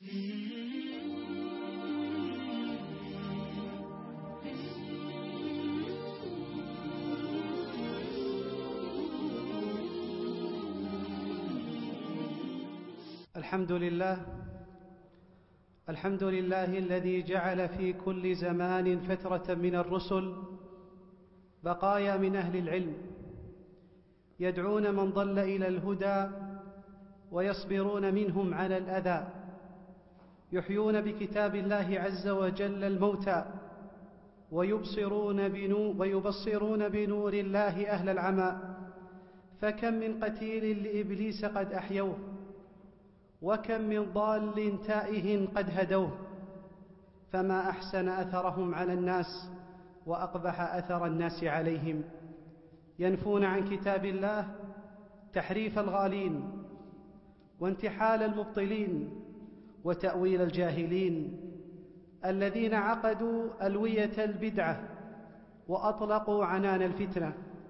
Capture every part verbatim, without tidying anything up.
الحمد لله الحمد لله الذي جعل في كل زمان فترة من الرسل بقايا من أهل العلم يدعون من ضل إلى الهدى ويصبرون منهم على الأذى، يحيون بكتاب الله عز وجل الموتى ويبصرون بنور, ويبصرون بنور الله أهل العمى. فكم من قتيل لإبليس قد أحيوه، وكم من ضال تائه قد هدوه، فما أحسن أثرهم على الناس وأقبح أثر الناس عليهم. ينفون عن كتاب الله تحريف الغالين وانتحال المبطلين وتأويل الجاهلين الذين عقدوا ألوية البدعة وأطلقوا عنان الفتنة.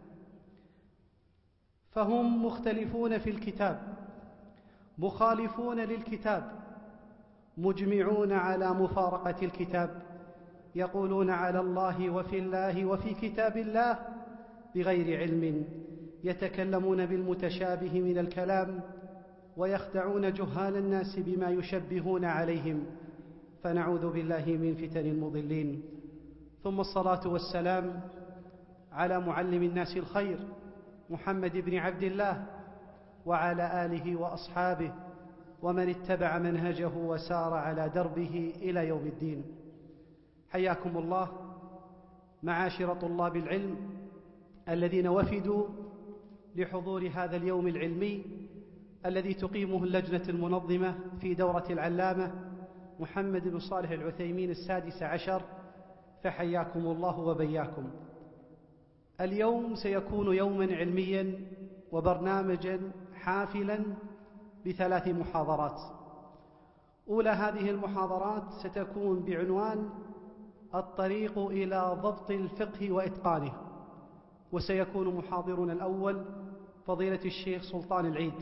فهم مختلفون في الكتاب، مخالفون للكتاب، مجمعون على مفارقة الكتاب، يقولون على الله وفي الله وفي كتاب الله بغير علم، يتكلمون بالمتشابه من الكلام ويخدعون جهال الناس بما يشبهون عليهم، فنعوذ بالله من فتن المضلين. ثم الصلاة والسلام على معلم الناس الخير محمد بن عبد الله وعلى آله وأصحابه ومن اتبع منهجه وسار على دربه إلى يوم الدين. حياكم الله معاشر طلاب العلم الذين وفدوا لحضور هذا اليوم العلمي الذي تقيمه اللجنة المنظمة في دورة العلامة محمد بن صالح العثيمين السادس عشر، فحياكم الله وبياكم. اليوم سيكون يوما علميا وبرنامجا حافلا بثلاث محاضرات. أولى هذه المحاضرات ستكون بعنوان الطريق إلى ضبط الفقه وإتقانه، وسيكون محاضرنا الأول فضيلة الشيخ سلطان العيد.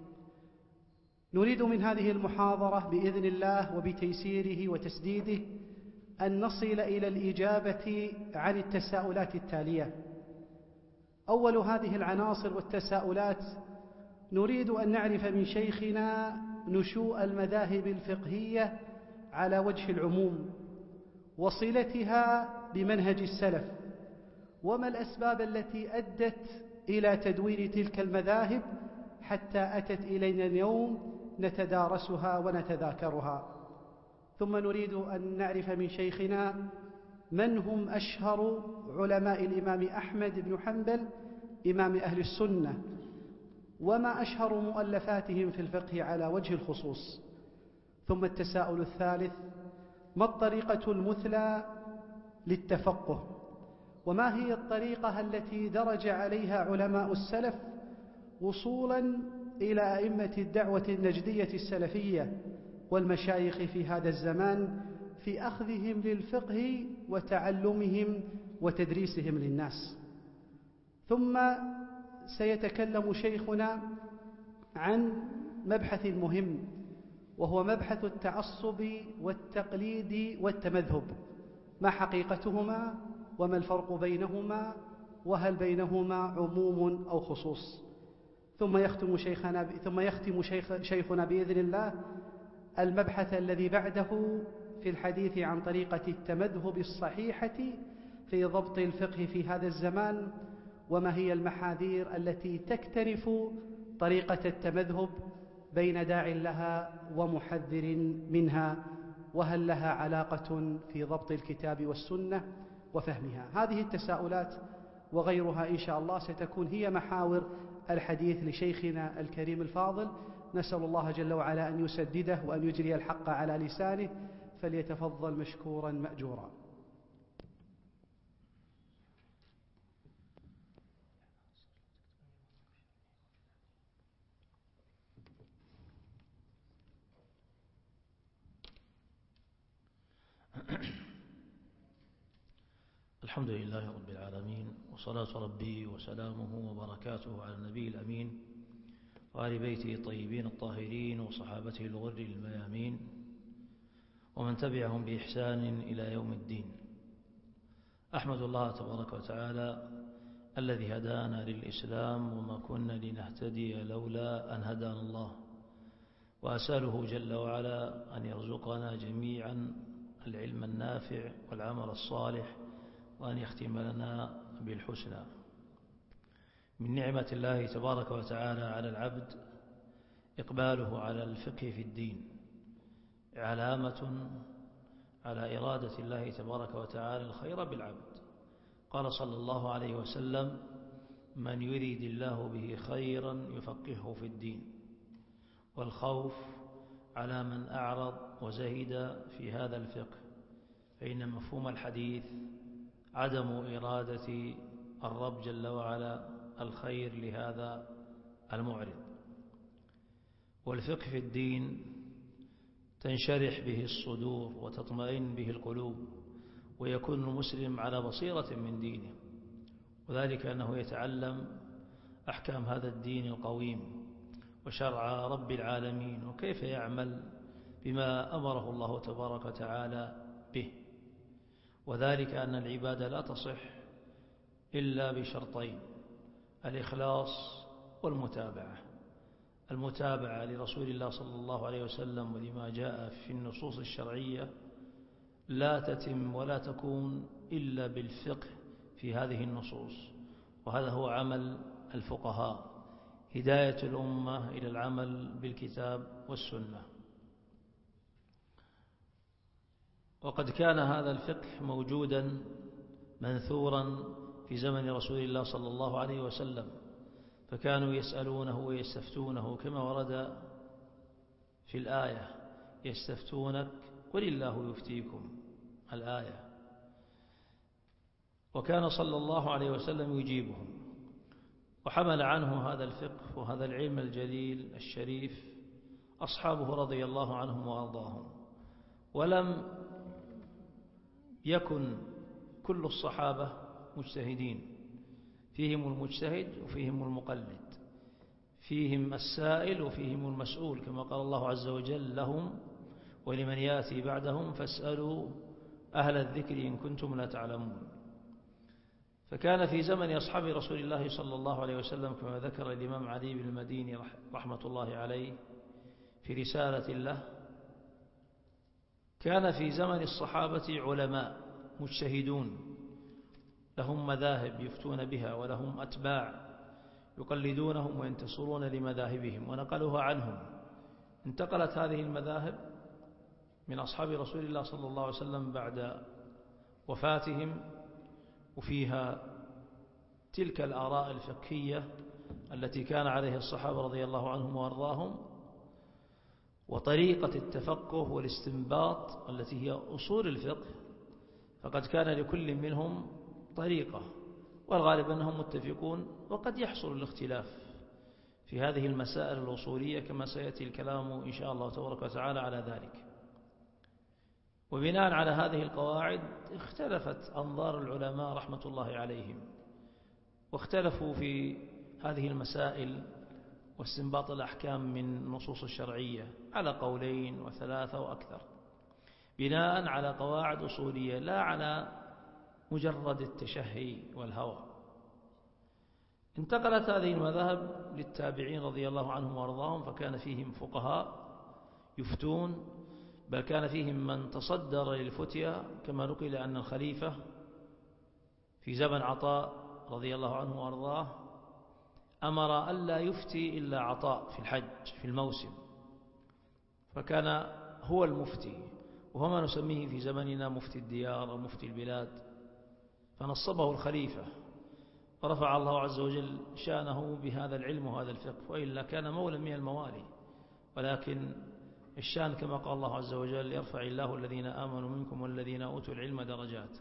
نريد من هذه المحاضرة بإذن الله وبتيسيره وتسديده أن نصل إلى الإجابة عن التساؤلات التالية. أول هذه العناصر والتساؤلات، نريد أن نعرف من شيخنا نشوء المذاهب الفقهية على وجه العموم وصلتها بمنهج السلف، وما الأسباب التي أدت إلى تدوين تلك المذاهب حتى أتت إلينا اليوم نتدارسها ونتذاكرها. ثم نريد أن نعرف من شيخنا من هم أشهر علماء الإمام أحمد بن حنبل إمام أهل السنة، وما أشهر مؤلفاتهم في الفقه على وجه الخصوص. ثم التساؤل الثالث، ما الطريقة المثلى للتفقه، وما هي الطريقة التي درج عليها علماء السلف وصولا إلى أئمة الدعوة النجدية السلفية والمشايخ في هذا الزمان في أخذهم للفقه وتعلمهم وتدريسهم للناس. ثم سيتكلم شيخنا عن مبحث مهم، وهو مبحث التعصب والتقليد والتمذهب، ما حقيقتهما وما الفرق بينهما وهل بينهما عموم أو خصوص. ثم يختم شيخنا ثم يختم شيخ شيخنا بإذن الله المبحث الذي بعده في الحديث عن طريقة التمذهب الصحيحة في ضبط الفقه في هذا الزمان، وما هي المحاذير التي تكتنف طريقة التمذهب بين داع لها ومحذر منها، وهل لها علاقة في ضبط الكتاب والسنة وفهمها. هذه التساؤلات وغيرها إن شاء الله ستكون هي محاور الحديث لشيخنا الكريم الفاضل. نسأل الله جل وعلا أن يسدده وأن يجري الحق على لسانه، فليتفضل مشكورا مأجورا. الحمد لله رب العالمين، وصلاة ربي وسلامه وبركاته على النبي الأمين وآل بيته الطيبين الطاهرين وصحابته الغر الميامين، ومن تبعهم بإحسان إلى يوم الدين. أحمد الله تبارك وتعالى الذي هدانا للإسلام وما كنا لنهتدي لولا أن هدانا الله، وأسأله جل وعلا أن يرزقنا جميعا العلم النافع والعمل الصالح، وأن يختم لنا بالحسنى. من نعمة الله تبارك وتعالى على العبد إقباله على الفقه في الدين، علامة على إرادة الله تبارك وتعالى الخير بالعبد. قال صلى الله عليه وسلم: من يريد الله به خيرا يفقهه في الدين. والخوف على من أعرض وزهد في هذا الفقه، فإن مفهوم الحديث عدم إرادة الرب جل وعلا الخير لهذا المعرض. والفقه في الدين تنشرح به الصدور وتطمئن به القلوب، ويكون المسلم على بصيرة من دينه، وذلك أنه يتعلم أحكام هذا الدين القويم وشرع رب العالمين، وكيف يعمل بما أمره الله تبارك وتعالى به. وذلك أن العبادة لا تصح إلا بشرطين: الإخلاص والمتابعة. المتابعة لرسول الله صلى الله عليه وسلم ولما جاء في النصوص الشرعية لا تتم ولا تكون إلا بالفقه في هذه النصوص، وهذا هو عمل الفقهاء، هداية الأمة إلى العمل بالكتاب والسنة. وقد كان هذا الفقه موجودا منثورا في زمن رسول الله صلى الله عليه وسلم، فكانوا يسألونه ويستفتونه كما ورد في الآية: يستفتونك قل الله يفتيكم، الآية. وكان صلى الله عليه وسلم يجيبهم، وحمل عنه هذا الفقه وهذا العلم الجليل الشريف أصحابه رضي الله عنهم وأرضاهم. ولم يكن كل الصحابة مجتهدين، فيهم المجتهد وفيهم المقلد، فيهم السائل وفيهم المسؤول، كما قال الله عز وجل: لهم ولمن يأتي بعدهم فاسألوا أهل الذكر إن كنتم لا تعلمون. فكان في زمن أصحاب رسول الله صلى الله عليه وسلم كما ذكر الإمام علي بن المديني رحمة الله عليه في رسالة له، كان في زمن الصحابة علماء مجتهدون لهم مذاهب يفتون بها، ولهم أتباع يقلدونهم وينتصرون لمذاهبهم ونقلوها عنهم. انتقلت هذه المذاهب من أصحاب رسول الله صلى الله عليه وسلم بعد وفاتهم، وفيها تلك الآراء الفقهية التي كان عليها الصحابة رضي الله عنهم وأرضاهم، وطريقة التفقه والاستنباط التي هي أصول الفقه. فقد كان لكل منهم طريقة، والغالب أنهم متفقون، وقد يحصل الاختلاف في هذه المسائل الأصولية كما سيأتي الكلام إن شاء الله تبارك وتعالى على ذلك. وبناء على هذه القواعد اختلفت أنظار العلماء رحمة الله عليهم، واختلفوا في هذه المسائل واستنباط الأحكام من النصوص الشرعية على قولين وثلاثة وأكثر، بناء على قواعد أصولية لا على مجرد التشهي والهوى. انتقلت هذه المذاهب للتابعين رضي الله عنهم وارضاهم، فكان فيهم فقهاء يفتون، بل كان فيهم من تصدر للفتيا، كما نقل أن الخليفة في زمن عطاء رضي الله عنه وارضاه أمر ألا يفتي إلا عطاء في الحج في الموسم، فكان هو المفتي، وهو ما نسميه في زمننا مفتي الديار ومفتي البلاد. فنصبه الخليفة ورفع الله عز وجل شانه بهذا العلم وهذا الفقه، وإلا كان مولا من الموالي. ولكن الشان كما قال الله عز وجل: يرفع الله الذين آمنوا منكم والذين أوتوا العلم درجات.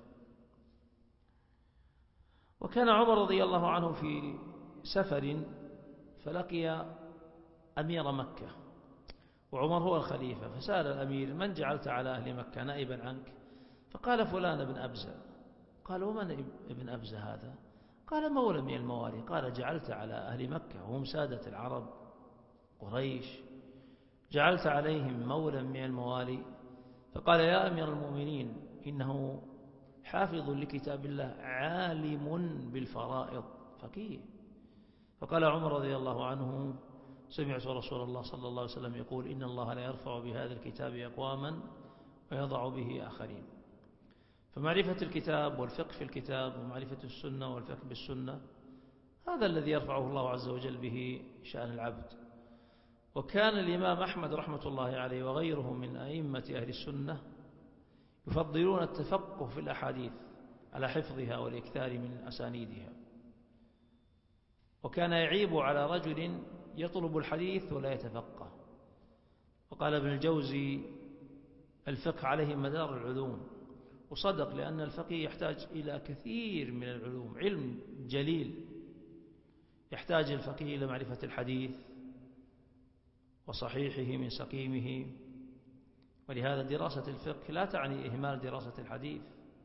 وكان عمر رضي الله عنه في سفر فلقي أمير مكة، وعمر هو الخليفة، فسأل الأمير: من جعلت على أهل مكة نائبا عنك؟ فقال: فلان بن أبزة. قال: ومن ابن أبزة هذا؟ قال: مولى من الموالي. قال: جعلت على أهل مكة وهم سادة العرب قريش، جعلت عليهم مولا من الموالي؟ فقال يا أمير المؤمنين إنه حافظ لكتاب الله عالم بالفرائض فقيه. فقال عمر رضي الله عنه سمعت رسول الله صلى الله عليه وسلم يقول إن الله لا يرفع بهذا الكتاب أقواما ويضع به آخرين. فمعرفة الكتاب والفقه في الكتاب ومعرفة السنة والفقه بالسنة هذا الذي يرفعه الله عز وجل به شأن العبد. وكان الإمام أحمد رحمة الله عليه وغيره من أئمة أهل السنة يفضلون التفقه في الأحاديث على حفظها والإكثار من أسانيدها. وكان يعيب على رجل يطلب الحديث ولا يتفقه. وقال ابن الجوزي الفقه عليه مدار العلوم، وصدق، لأن الفقيه يحتاج إلى كثير من العلوم، علم جليل. يحتاج الفقيه إلى معرفة الحديث وصحيحه من سقيمه. ولهذا دراسة الفقه لا تعني إهمال دراسة الحديث،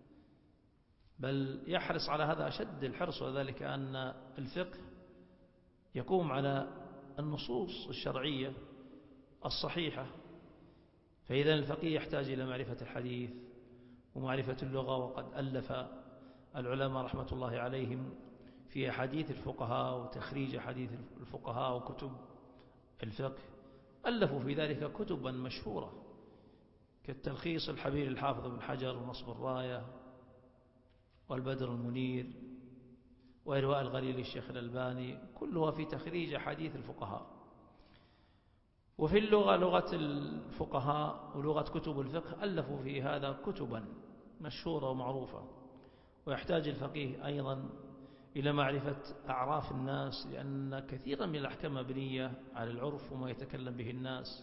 بل يحرص على هذا أشد الحرص، وذلك أن الفقه يقوم على النصوص الشرعية الصحيحة. فإذا الفقيه يحتاج إلى معرفة الحديث ومعرفة اللغة. وقد ألف العلماء رحمة الله عليهم في حديث الفقهاء وتخريج حديث الفقهاء وكتب الفقه، ألفوا في ذلك كتبا مشهورة كالتلخيص الحبير الحافظ بن حجر ونصب الراية والبدر المنير وإرواء الغليل الشيخ الألباني، كلها في تخريج حديث الفقهاء. وفي اللغة لغة الفقهاء ولغة كتب الفقه ألفوا في هذا كتبا مشهورة ومعروفة. ويحتاج الفقيه أيضا إلى معرفة أعراف الناس، لأن كثيرا من الأحكام مبنية على العرف وما يتكلم به الناس.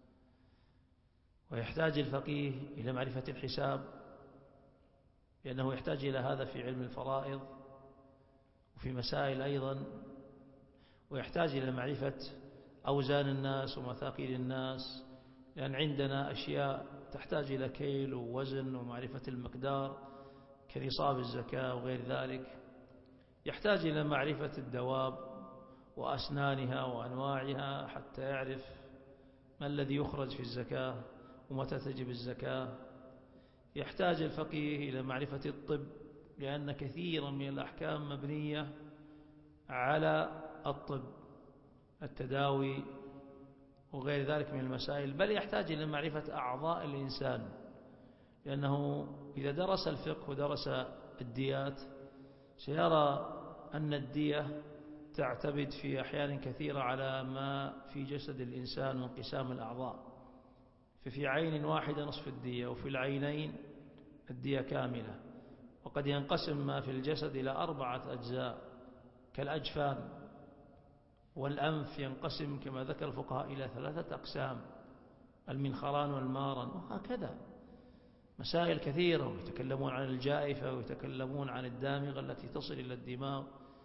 ويحتاج الفقيه إلى معرفة الحساب، لأنه يحتاج إلى هذا في علم الفرائض وفي مسائل أيضا. ويحتاج إلى معرفة أوزان الناس ومثاقيل الناس، لأن عندنا أشياء تحتاج إلى كيل ووزن ومعرفة المقدار كنصاب الزكاة وغير ذلك. يحتاج إلى معرفة الدواب وأسنانها وأنواعها حتى يعرف ما الذي يخرج في الزكاة ومتى تجب الزكاة. يحتاج الفقيه إلى معرفة الطب، لأن كثيرا من الأحكام مبنية على الطب، التداوي وغير ذلك من المسائل. بل يحتاج إلى معرفة أعضاء الإنسان، لأنه إذا درس الفقه ودرس الديات سيرى أن الدية تعتمد في أحيان كثيرة على ما في جسد الإنسان وانقسام الأعضاء. ففي عين واحدة نصف الدية، وفي العينين الدية كاملة. وقد ينقسم ما في الجسد إلى أربعة أجزاء كالأجفان، والأنف ينقسم كما ذكر الفقهاء إلى ثلاثة أقسام، المنخران والمارن، وهكذا مسائل كثيرة. ويتكلمون عن الجائفة ويتكلمون عن الدامغة التي تصل إلى الدماغ.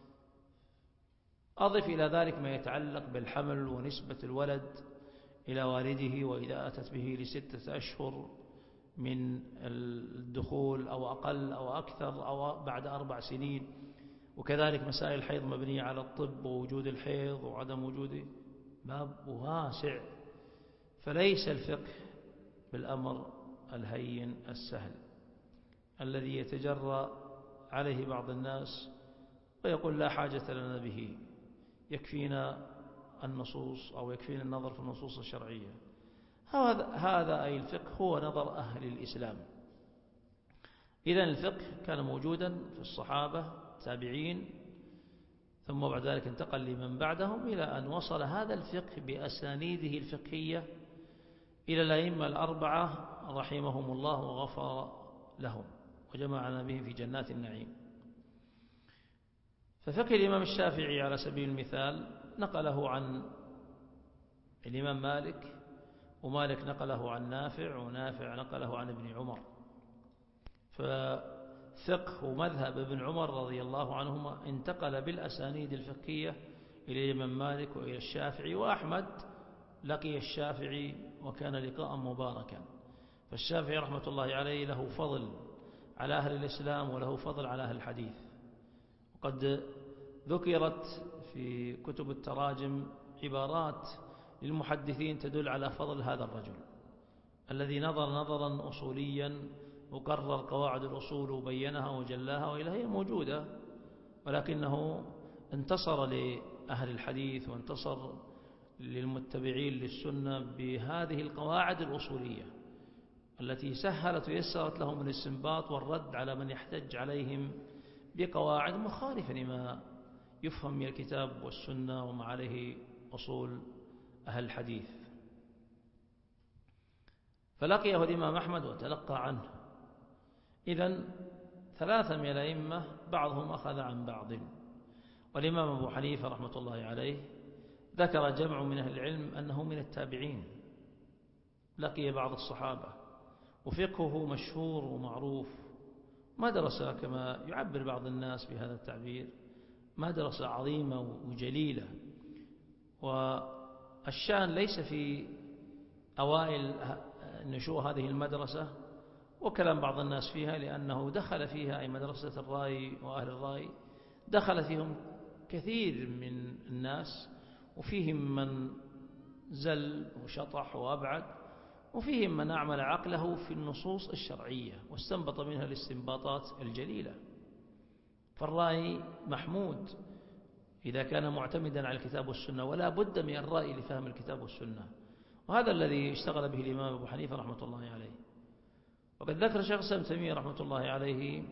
أضف إلى ذلك ما يتعلق بالحمل ونسبة الولد إلى والده، وإذا أتت به لستة أشهر من الدخول أو أقل أو أكثر أو بعد أربع سنين. وكذلك مسائل الحيض مبنية على الطب ووجود الحيض وعدم وجوده، باب واسع. فليس الفقه بالأمر الهين السهل الذي يتجرأ عليه بعض الناس ويقول لا حاجة لنا به، يكفينا النصوص أو يكفينا النظر في النصوص الشرعية. هذا هذا أي الفقه هو نظر أهل الإسلام. إذن الفقه كان موجودا في الصحابة التابعين، ثم بعد ذلك انتقل لمن بعدهم إلى أن وصل هذا الفقه بأسانيده الفقهية إلى الأئمة الأربعة رحمهم الله وغفر لهم وجمعنا بهم في جنات النعيم. ففقه الإمام الشافعي على سبيل المثال نقله عن الإمام مالك، ومالك نقله عن نافع، ونافع نقله عن ابن عمر. ففقه ومذهب ابن عمر رضي الله عنهما انتقل بالأسانيد الفقهية إلى الإمام مالك وإلى الشافعي. وأحمد لقي الشافعي وكان لقاء مباركا. فالشافعي رحمة الله عليه له فضل على أهل الإسلام وله فضل على أهل الحديث. وقد ذكرت في كتب التراجم عبارات للمحدثين تدل على فضل هذا الرجل. الذي نظر نظرا أصوليا وقرر قواعد الأصول وبينها وجلاها وإلى هي موجودة، ولكنه انتصر لأهل الحديث وانتصر للمتبعين للسنة بهذه القواعد الأصولية التي سهلت ويسرت لهم الاستنباط والرد على من يحتج عليهم بقواعد مخالفة لما يفهم من الكتاب والسنة وما عليه أصول أهل الحديث. فلقيه الإمام أحمد وتلقى عنه. إذن ثلاثة من الأئمة بعضهم أخذ عن بعض. والإمام أبو حنيفة رحمة الله عليه ذكر جمع من أهل العلم أنه من التابعين، لقي بعض الصحابة، وفقهه مشهور ومعروف، مدرسة كما يعبر بعض الناس بهذا التعبير، مدرسة عظيمة وجليلة. والشأن ليس في أوائل نشوء هذه المدرسة وكلام بعض الناس فيها، لأنه دخل فيها أي مدرسة الرأي وأهل الرأي دخل فيهم كثير من الناس، وفيهم من زل وشطح وأبعد، وفيهم من أعمل عقله في النصوص الشرعية واستنبط منها الاستنباطات الجليلة. فالرأي محمود إذا كان معتمدا على الكتاب والسنة، ولا بد من الرأي لفهم الكتاب والسنة، وهذا الذي اشتغل به الإمام أبو حنيفة رحمة الله عليه. وقد ذكر شيخ الإسلام ابن تيمية رحمة الله عليه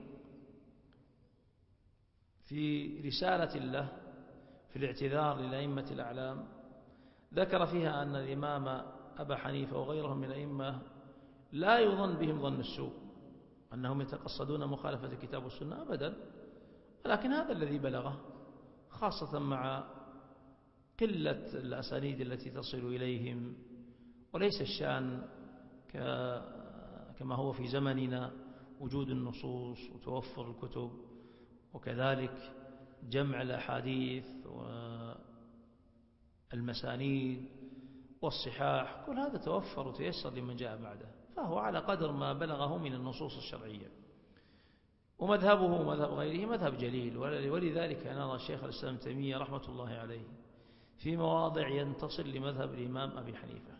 في رسالة له في الاعتذار للأئمة الأعلام، ذكر فيها أن الإمام أبا حنيفة وغيرهم من الأئمة لا يظن بهم ظن السوء أنهم يتقصدون مخالفة الكتاب والسنة أبدا، ولكن هذا الذي بلغه، خاصة مع قلة الأسانيد التي تصل إليهم، وليس الشأن كما هو في زمننا وجود النصوص وتوفر الكتب، وكذلك جمع الأحاديث والمسانيد والصحاح، كل هذا توفر وتيسر لمن جاء بعده، فهو على قدر ما بلغه من النصوص الشرعية. ومذهبه ومذهب غيره مذهب جليل، ولذلك نرى الشيخ الإسلام ابن تيمية رحمة الله عليه في مواضع ينتصر لمذهب الإمام أبي حنيفة.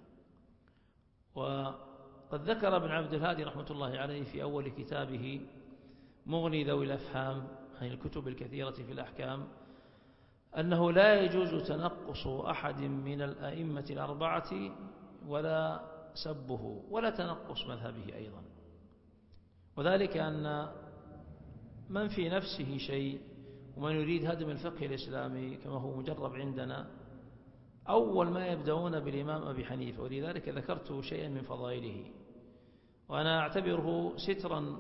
وقد ذكر ابن عبد الهادي رحمة الله عليه في أول كتابه مغني ذوي الأفهام عن الكتب الكثيرة في الأحكام أنه لا يجوز تنقص أحد من الأئمة الأربعة ولا سبه ولا تنقص مذهبه أيضا، وذلك أن من في نفسه شيء ومن يريد هدم الفقه الإسلامي كما هو مجرب عندنا أول ما يبدأون بالإمام أبي حنيفة، ولذلك ذكرت شيئا من فضائله، وأنا أعتبره سترا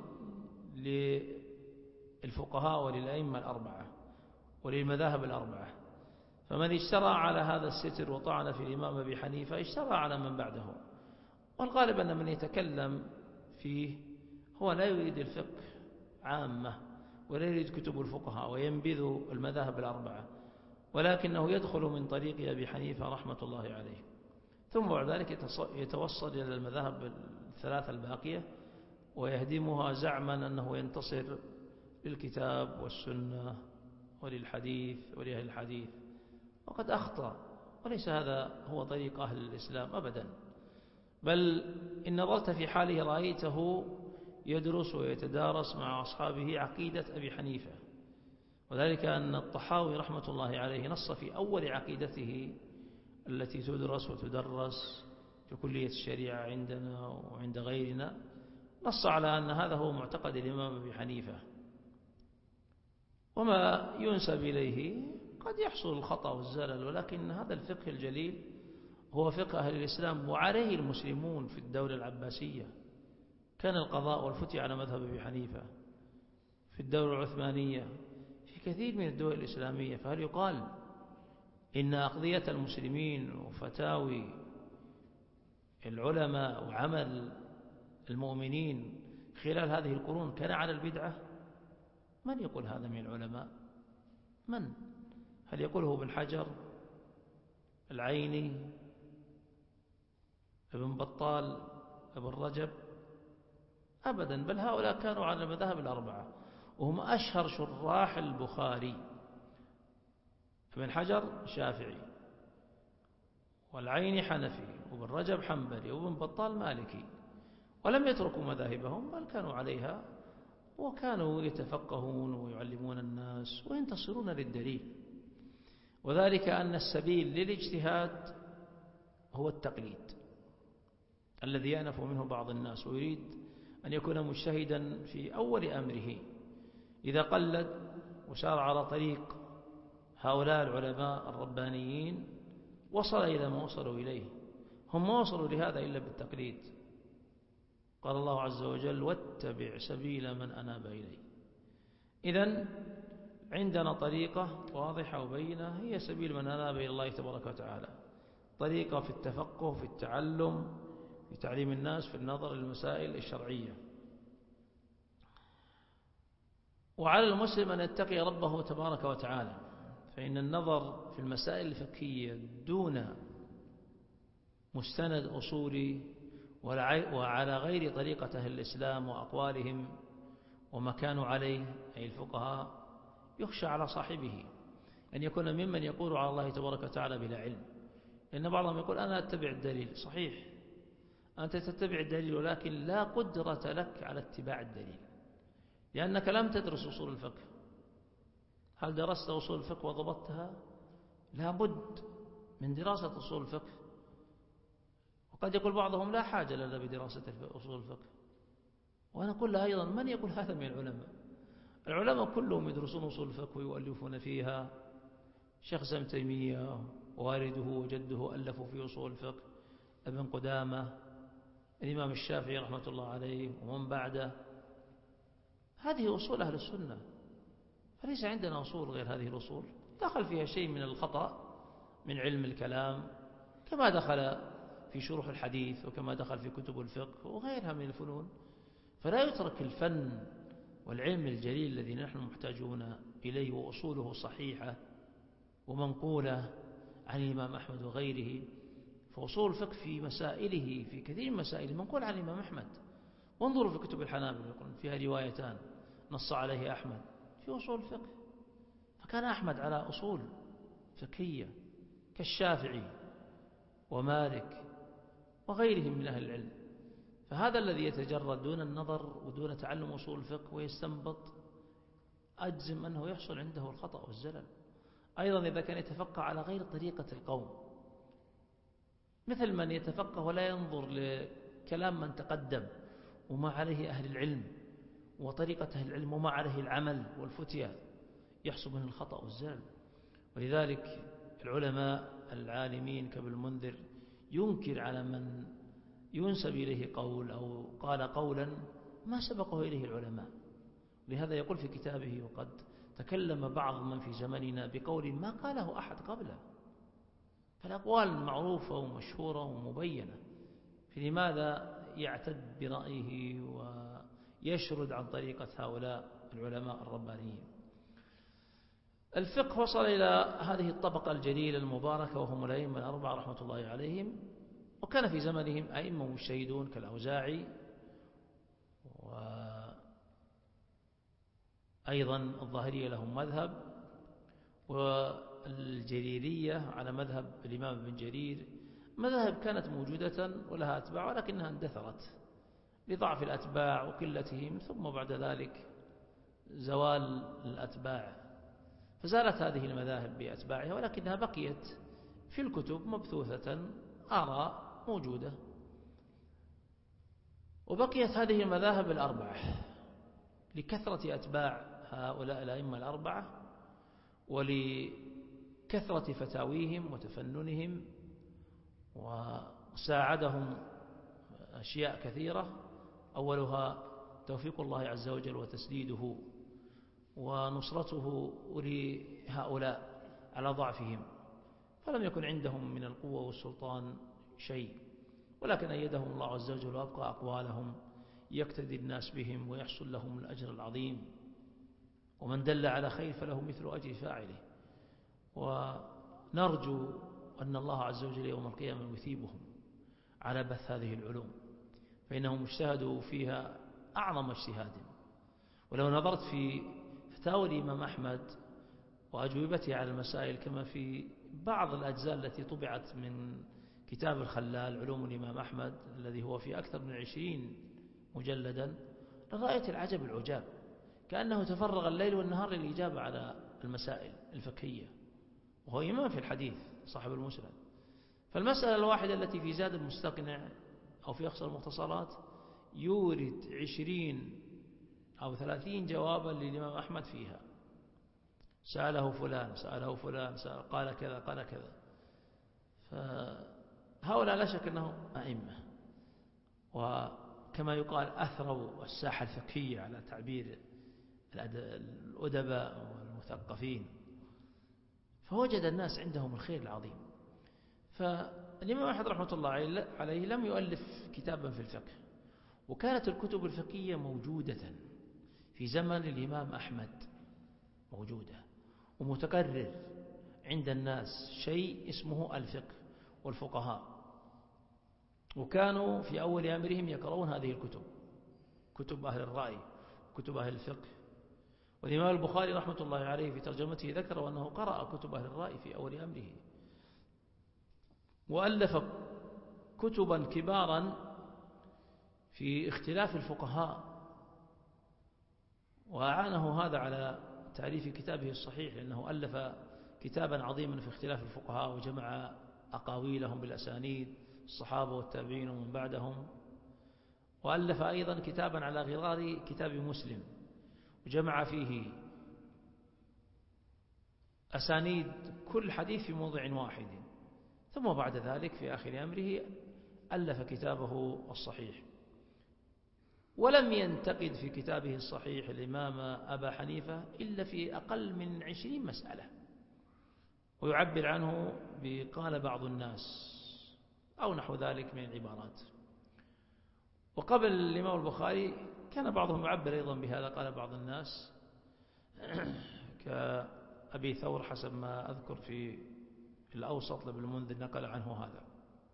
للفقهاء وللأئمة الأربعة وللمذاهب الأربعة. فمن اشترى على هذا الستر وطعن في الإمام أبي حنيفة اشترى على من بعده. والغالب أن من يتكلم فيه هو لا يريد الفقه عامة ولا يريد كتب الفقهاء وينبذ المذاهب الأربعة، ولكنه يدخل من طريق أبي حنيفة رحمة الله عليه، ثم بعد ذلك يتوصل إلى المذاهب الثلاثة الباقية ويهدمها زعما أنه ينتصر للكتاب والسنة وللحديث ولأهل الحديث، وقد أخطأ، وليس هذا هو طريق أهل الإسلام أبدا. بل إن نظرت في حاله رأيته يدرس ويتدارس مع أصحابه عقيدة أبي حنيفة، وذلك أن الطحاوي رحمة الله عليه نص في أول عقيدته التي تدرس وتدرس في كلية الشريعة عندنا وعند غيرنا، نص على أن هذا هو معتقد الإمام أبي حنيفة. وما ينسب إليه قد يحصل الخطأ والزلل، ولكن هذا الفقه الجليل هو فقه أهل الإسلام وعليه المسلمون في الدولة العباسية. كان القضاء والفتي على مذهب أبي حنيفة في الدولة العثمانية في كثير من الدول الإسلامية. فهل يقال إن أقضية المسلمين وفتاوي العلماء وعمل المؤمنين خلال هذه القرون كان على البدعة؟ من يقول هذا من العلماء؟ من؟ هل يقوله ابن حجر، العيني، ابن بطال، ابن رجب؟ أبدا، بل هؤلاء كانوا على المذاهب الأربعة وهم أشهر شراح البخاري. ابن حجر شافعي، والعيني حنفي، وابن رجب حنبلي، وابن بطال مالكي، ولم يتركوا مذاهبهم بل كانوا عليها، وكانوا يتفقهون ويعلمون الناس وينتصرون للدليل. وذلك أن السبيل للاجتهاد هو التقليد الذي يأنف منه بعض الناس ويريد أن يكون مجتهدا في أول أمره. إذا قلد وسار على طريق هؤلاء العلماء الربانيين وصل إلى ما وصلوا إليه. هم ما وصلوا لهذا إلا بالتقليد. قال الله عز وجل: واتبع سبيل من أناب إلي. إذن عندنا طريقة واضحة وبينة هي سبيل من أناب إلى الله تبارك وتعالى، طريقة في التفقه في التعلم في تعليم الناس في النظر للمسائل الشرعية. وعلى المسلم أن يتقي ربه تبارك وتعالى، فإن النظر في المسائل الفقهية دون مستند أصولي وعلى غير طريقة أهل الإسلام وأقوالهم وما كانوا عليه أي الفقهاء يخشى على صاحبه أن يكون ممن يقول على الله تبارك وتعالى بلا علم. لأن بعضهم يقول: أنا أتبع الدليل. صحيح، أنت تتبع الدليل، ولكن لا قدرة لك على اتباع الدليل، لأنك لم تدرس أصول الفقه. هل درست أصول الفقه وضبطتها؟ لا بد من دراسة أصول الفقه. وقد يقول بعضهم: لا حاجة لنا بدراسة أصول الفقه. وأنا أقول له أيضا: من يقول هذا من العلماء؟ العلماء كلهم يدرسون أصول الفقه ويؤلفون فيها. شيخ ابن تيمية ووالده وجده ألفوا في أصول الفقه، ابن قدامة، الإمام الشافعي رحمة الله عليه ومن بعده. هذه أصول أهل السنة، فليس عندنا أصول غير هذه الأصول. دخل فيها شيء من الخطأ من علم الكلام، كما دخل في شروح الحديث وكما دخل في كتب الفقه وغيرها من الفنون. فلا يترك الفن والعلم الجليل الذي نحن محتاجون إليه وأصوله صحيحة ومنقولة عن الإمام أحمد وغيره. فأصول الفقه في مسائله في كثير من مسائله منقول عن الإمام أحمد. وانظروا في كتب الحنابلة يقولون فيها روايتان نص عليه أحمد في أصول الفقه. فكان أحمد على أصول فقهية كالشافعي ومالك وغيرهم من أهل العلم. فهذا الذي يتجرد دون النظر ودون تعلم أصول الفقه ويستنبط، أجزم أنه يحصل عنده الخطأ والزلل. أيضا إذا كان يتفقه على غير طريقة القوم، مثل من يتفقه ولا ينظر لكلام من تقدم وما عليه أهل العلم وطريقة أهل العلم وما عليه العمل والفتية، يحصل منه الخطأ والزلل. ولذلك العلماء العالمين كابن المنذر ينكر على من ينسب إليه قول أو قال قولا ما سبقه إليه العلماء. لهذا يقول في كتابه: وقد تكلم بعض من في زمننا بقول ما قاله أحد قبله. فالأقوال معروفة ومشهورة ومبينة، فلماذا يعتد برأيه ويشرد عن طريقة هؤلاء العلماء الربانيين؟ الفقه وصل إلى هذه الطبقة الجليلة المباركة وهم الأئمة الأربعة رحمة الله عليهم. وكان في زمنهم أئمة مجتهدون كالأوزاعي، وأيضا الظاهرية لهم مذهب، والجريرية على مذهب الإمام ابن جرير. مذاهب كانت موجودة ولها أتباع، ولكنها اندثرت لضعف الأتباع وقلتهم، ثم بعد ذلك زوال الأتباع، فزالت هذه المذاهب بأتباعها، ولكنها بقيت في الكتب مبثوثة، آراء موجودة. وبقيت هذه المذاهب الأربعة لكثرة أتباع هؤلاء الأئمة الأربعة ولكثرة فتاويهم وتفننهم، وساعدهم أشياء كثيرة، أولها توفيق الله عز وجل وتسديده ونصرته لهؤلاء على ضعفهم، فلم يكن عندهم من القوة والسلطان شيء، ولكن أيدهم الله عز وجل وأبقى أقوالهم يقتدي الناس بهم ويحصل لهم الأجر العظيم. ومن دل على خير فله مثل أجر فاعله. ونرجو أن الله عز وجل يوم القيامة يثيبهم على بث هذه العلوم، فإنهم اجتهدوا فيها أعظم اجتهاد. ولو نظرت في فتاوى الإمام أحمد وأجوبته على المسائل كما في بعض الأجزاء التي طبعت من كتاب الخلال علوم الإمام أحمد الذي هو في أكثر من عشرين مجلدا لغاية العجب العجاب، كأنه تفرغ الليل والنهار للإجابة على المسائل الفقهية، وهو إمام في الحديث صاحب المسند. فالمسألة الواحدة التي في زاد المستقنع أو في أخصر المختصرات يورد عشرين أو ثلاثين جوابا للإمام أحمد فيها، سأله فلان سأله فلان سأل قال كذا قال كذا. فهؤلاء لا شك أنهم أئمة، وكما يقال أثروا الساحة الفقهية على تعبير الأدباء والمثقفين، فوجد الناس عندهم الخير العظيم. فالإمام أحمد رحمة الله عليه لم يؤلف كتابا في الفقه، وكانت الكتب الفقهية موجودة في زمن الإمام أحمد، موجودة ومتكرر عند الناس شيء اسمه الفقه والفقهاء، وكانوا في أول أمرهم يقرؤون هذه الكتب، كتب أهل الرأي كتب أهل الفقه. والإمام البخاري رحمة الله عليه في ترجمته ذكر أنه قرأ كتب أهل الرأي في أول أمره، وألف كتبا كبارا في اختلاف الفقهاء، وأعانه هذا على تعريف كتابه الصحيح، لأنه ألف كتابا عظيما في اختلاف الفقهاء وجمع أقاويلهم بالأسانيد الصحابة والتابعين ومن بعدهم. وألف أيضا كتابا على غرار كتاب مسلم وجمع فيه أسانيد كل حديث في موضع واحد. ثم بعد ذلك في آخر أمره ألف كتابه الصحيح، ولم ينتقد في كتابه الصحيح الإمام أبا حنيفة إلا في أقل من عشرين مسألة، ويعبر عنه بقال بعض الناس أو نحو ذلك من العبارات. وقبل الإمام البخاري كان بعضهم يعبر أيضا بهذا قال بعض الناس كأبي ثور حسب ما أذكر في الأوسط لابن المنذر نقل عنه هذا.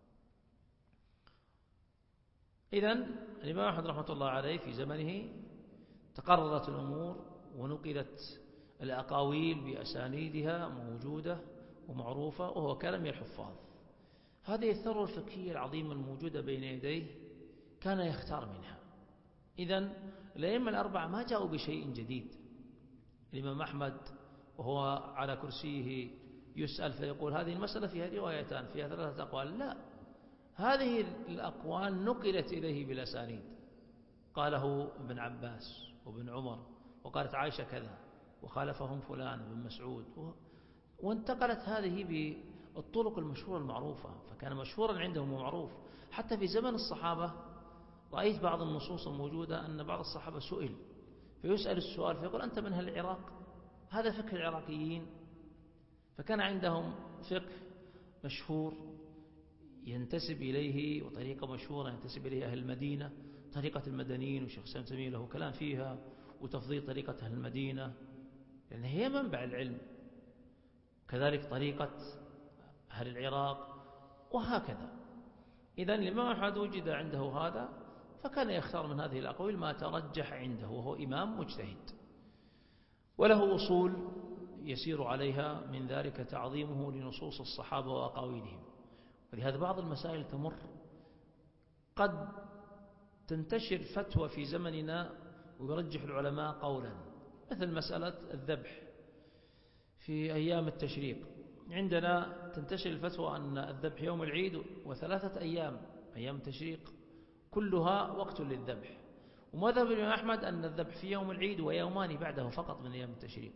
إذن الإمام أحمد رحمة الله عليه في زمنه تقررت الأمور ونقلت الأقاويل بأسانيدها موجودة ومعروفة، وهو كان من الحفاظ. هذه الثروة الفقهية العظيمة الموجودة بين يديه كان يختار منها. إذن الأئمة الأربعة ما جاءوا بشيء جديد. الإمام أحمد وهو على كرسيه يسأل فيقول هذه المسألة فيها روايتان فيها ثلاثة أقوال، لا، هذه الأقوال نقلت إليه بالأسانيد، قاله ابن عباس وابن عمر وقالت عائشة كذا وخالفهم فلان بن مسعود، وانتقلت هذه بالطرق المشهورة المعروفة، فكان مشهورا عندهم ومعروف. حتى في زمن الصحابة رأيت بعض النصوص الموجودة أن بعض الصحابة سئل فيسأل السؤال فيقول أنت من أهل العراق؟ هذا فقه العراقيين. فكان عندهم فقه مشهور ينتسب إليه وطريقة مشهورة ينتسب إليه أهل المدينة، طريقة المدنيين، وشيخ سام تيمية له كلام فيها، وتفضيل طريقة أهل المدينة لأن هي منبع العلم، كذلك طريقة أهل العراق وهكذا. إذن الإمام أحمد وجد عنده هذا، فكان يختار من هذه الأقوال ما ترجح عنده، وهو إمام مجتهد وله أصول يسير عليها، من ذلك تعظيمه لنصوص الصحابة وأقاويلهم. ولهذا بعض المسائل تمر قد تنتشر فتوى في زمننا ويرجح العلماء قولا، مثل مسألة الذبح في أيام التشريق. عندنا تنتشر الفتوى أن الذبح يوم العيد وثلاثة أيام أيام التشريق كلها وقت للذبح، ومذهب الإمام أحمد أن الذبح في يوم العيد ويومان بعده فقط من أيام التشريق.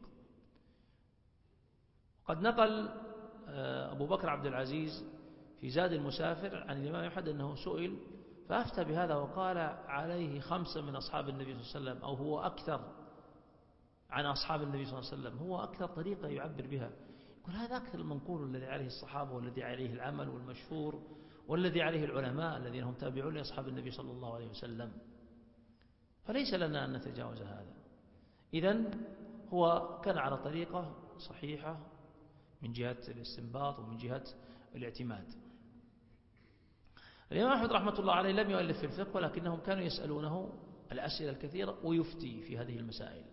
قد نقل أبو بكر عبد العزيز في زاد المسافر عن الإمام أحمد أنه سئل فأفتى بهذا وقال عليه خمسة من أصحاب النبي صلى الله عليه وسلم، أو هو أكثر عن أصحاب النبي صلى الله عليه وسلم، هو أكثر طريقة يعبر بها. يقول هذا أكثر المنقول الذي عليه الصحابة والذي عليه العمل والمشهور والذي عليه العلماء الذين هم تابعون لأصحاب النبي صلى الله عليه وسلم، فليس لنا أن نتجاوز هذا. إذن هو كان على طريقة صحيحة من جهة الاستنباط ومن جهة الاعتماد. الإمام أحمد رحمة الله عليه لم يؤلف في الفقه، ولكنهم كانوا يسألونه الأسئلة الكثيرة ويفتي في هذه المسائل.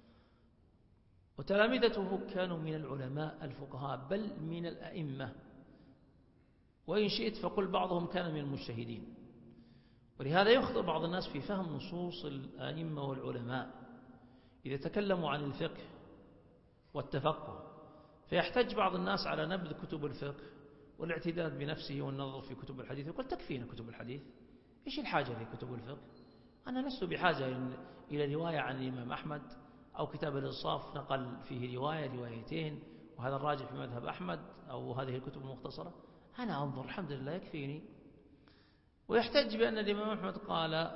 وتلامذته كانوا من العلماء الفقهاء بل من الأئمة، وإن شئت فقل بعضهم كان من المجتهدين. ولهذا يخطئ بعض الناس في فهم نصوص الأئمة والعلماء إذا تكلموا عن الفقه والتفقه، فيحتج بعض الناس على نبذ كتب الفقه والاعتداد بنفسه والنظر في كتب الحديث، يقول تكفينا كتب الحديث، إيش الحاجة لكتب الفقه؟ أنا لست بحاجة إلى رواية عن الإمام أحمد أو كتاب الإنصاف نقل فيه رواية روايتين وهذا الراجح في مذهب أحمد أو هذه الكتب المختصرة، أنا أنظر الحمد لله يكفيني. ويحتج بأن الإمام أحمد قال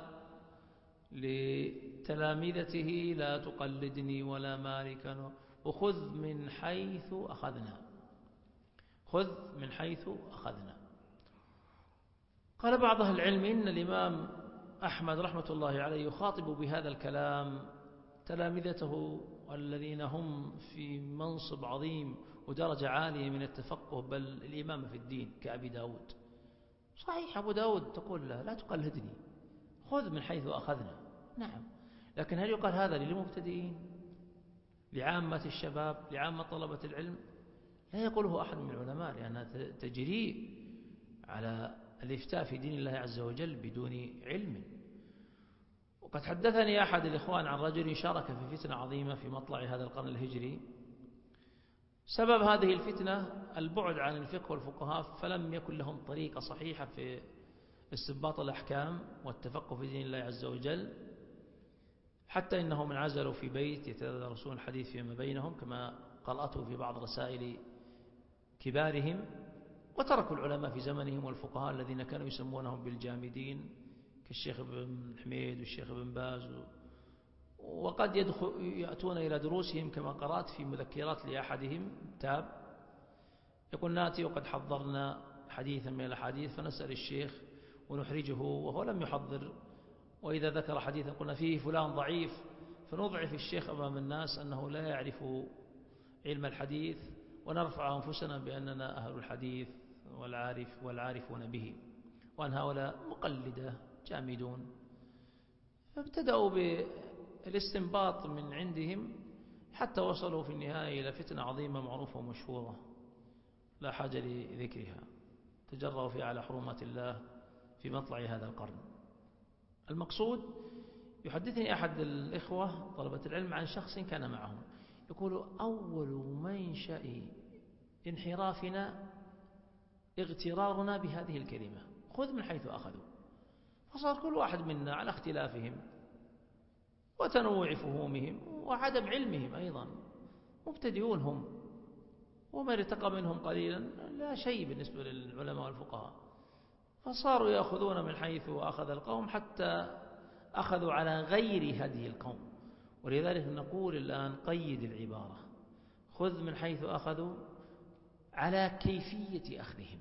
لتلامذته لا تقلدني ولا مالكا وخذ من حيث أخذنا، خذ من حيث أخذنا. قال بعض أهل العلم إن الإمام أحمد رحمة الله عليه يخاطب بهذا الكلام تلامذته الذين هم في منصب عظيم ودرجة عالية من التفقه بل الإمام في الدين كأبي داود. صحيح أبو داود تقول له لا تقلدني، خذ من حيث أخذنا، نعم، لكن هل يقال هذا للمبتدئين، لعامة الشباب، لعامة طلبة العلم؟ لا يقوله أحد من العلماء، لأنها تجريء على الإفتاء في دين الله عز وجل بدون علم. وقد حدثني أحد الإخوان عن رجل شارك في فتنة عظيمة في مطلع هذا القرن الهجري، سبب هذه الفتنة البعد عن الفقه والفقهاء، فلم يكن لهم طريقة صحيحة في استنباط الأحكام والتفقه في دين الله عز وجل، حتى إنهم انعزلوا في بيت يتدارسون الحديث فيما بينهم كما قرأته في بعض رسائل كبارهم، وتركوا العلماء في زمنهم والفقهاء الذين كانوا يسمونهم بالجامدين كالشيخ ابن حميد والشيخ ابن باز، وقد يدخل يأتون إلى دروسهم كما قرأت في مذكرات لأحدهم تاب يقول ناتي وقد حضرنا حديثا من الحديث فنسأل الشيخ ونحرجه وهو لم يحضر، وإذا ذكر حديثا قلنا فيه فلان ضعيف فنضعف الشيخ أمام الناس أنه لا يعرف علم الحديث، ونرفع أنفسنا بأننا أهل الحديث والعارف والعارفون به، وأن هؤلاء مقلدة جامدون. فابتدأوا بالاستنباط من عندهم حتى وصلوا في النهاية إلى فتنة عظيمة معروفة ومشهورة لا حاجة لذكرها، تجرأوا فيها على حرمات الله في مطلع هذا القرن. المقصود يحدثني أحد الإخوة طلبة العلم عن شخص كان معهم يقول أول منشأ انحرافنا اغترارنا بهذه الكلمة خذ من حيث أخذوا، فصار كل واحد منا على اختلافهم وتنوع فهومهم وعدم علمهم أيضا، مبتدئون هم وما ارتقى منهم قليلا لا شيء بالنسبة للعلماء والفقهاء، فصاروا يأخذون من حيث أخذ القوم حتى أخذوا على غير هدي القوم. ولذلك نقول الآن قيد العبارة، خذ من حيث أخذوا على كيفية أخذهم،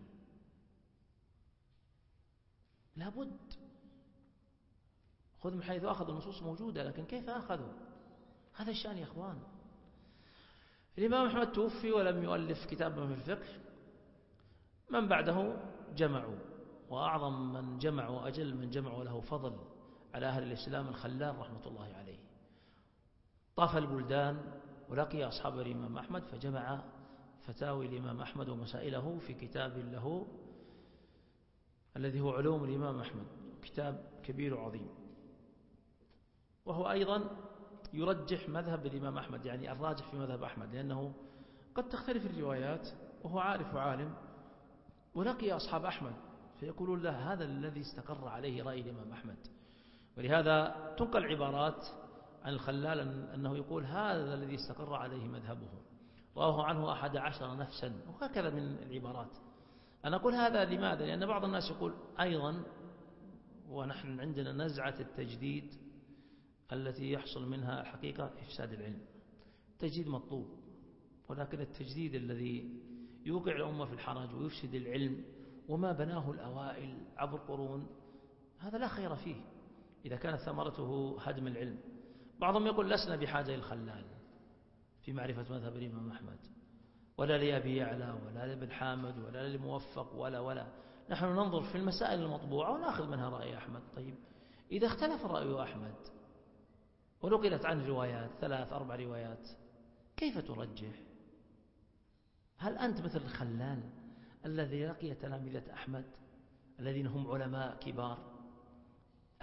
لابد خذ من حيث أخذوا، النصوص موجودة لكن كيف أخذوا، هذا الشأن يا أخوان. الإمام أحمد توفي ولم يؤلف كتابا في الفقه، من بعده جمعوا، وأعظم من جمع وأجل من جمع وله فضل على أهل الإسلام الخلال رحمة الله عليه، طاف البلدان ولقي أصحاب الإمام أحمد فجمع فتاوي الإمام أحمد ومسائله في كتاب له الذي هو علوم الإمام أحمد، كتاب كبير وعظيم، وهو أيضا يرجح مذهب الإمام أحمد، يعني الراجح في مذهب أحمد، لأنه قد تختلف الروايات وهو عارف وعالم، ولقي أصحاب أحمد فيقولون له هذا الذي استقر عليه رأي الإمام أحمد. ولهذا تنقل عبارات عن الخلال أنه يقول هذا الذي استقر عليه مذهبه، رواه عنه أحد عشر نفسا، وهكذا من العبارات. أنا أقول هذا لماذا؟ لأن بعض الناس يقول أيضا، ونحن عندنا نزعة التجديد التي يحصل منها الحقيقة إفساد العلم، التجديد مطلوب، ولكن التجديد الذي يوقع الأمة في الحرج ويفسد العلم وما بناه الأوائل عبر القرون هذا لا خير فيه إذا كانت ثمرته هدم العلم. بعضهم يقول لسنا بحاجة للخلال في معرفة مذهب الإمام أحمد، ولا لأبي يعلى ولا لابن حامد ولا للموفق ولا ولا نحن ننظر في المسائل المطبوعة ونأخذ منها رأي أحمد. طيب إذا اختلف رأي أحمد ونقلت عنه روايات ثلاث أربع روايات كيف ترجح؟ هل أنت مثل الخلال الذي لقي تلامذة أحمد الذين هم علماء كبار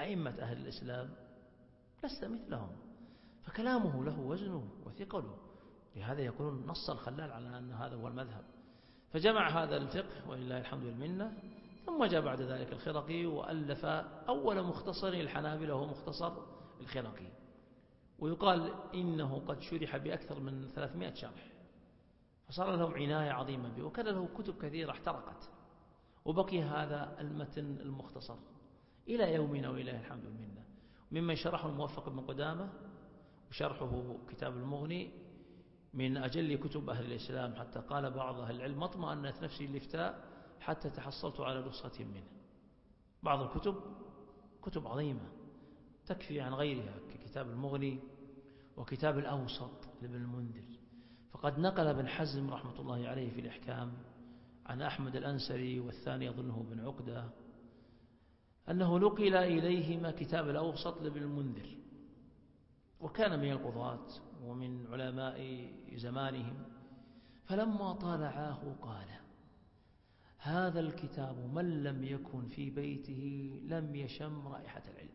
أئمة أهل الإسلام لست مثلهم، فكلامه له وزنه وثقله، لهذا يكون نص الخلال على أن هذا هو المذهب. فجمع هذا الفقه ولله الحمد والمنة. ثم جاء بعد ذلك الخرقي وألف أول مختصر الحنابلة وهو مختصر الخرقي، ويقال إنه قد شرح بأكثر من ثلاثمائة شرح، فصار لهم عناية عظيمة به، وكان له كتب كثيرة احترقت، وبقي هذا المتن المختصر إلى يومنا وإله الحمد والمنة. ممن شرحه الموفق بن قدامة، وشرحه كتاب المغني من أجل كتب أهل الإسلام، حتى قال بعض أهل العلم ما اطمأنت نفسي الافتاء حتى تحصلت على نسخة منه. بعض الكتب كتب عظيمة تكفي عن غيرها، ككتاب المغني وكتاب الأوسط لابن المنذر. فقد نقل ابن حزم رحمة الله عليه في الإحكام عن أحمد الأنسري، والثاني أظنه بن عقدة، أنه نقل إليهما كتاب الأوسط لابن المنذر، وكان من القضاة ومن علماء زمانهم. فلما طالعاه قال: هذا الكتاب من لم يكن في بيته لم يشم رائحة العلم.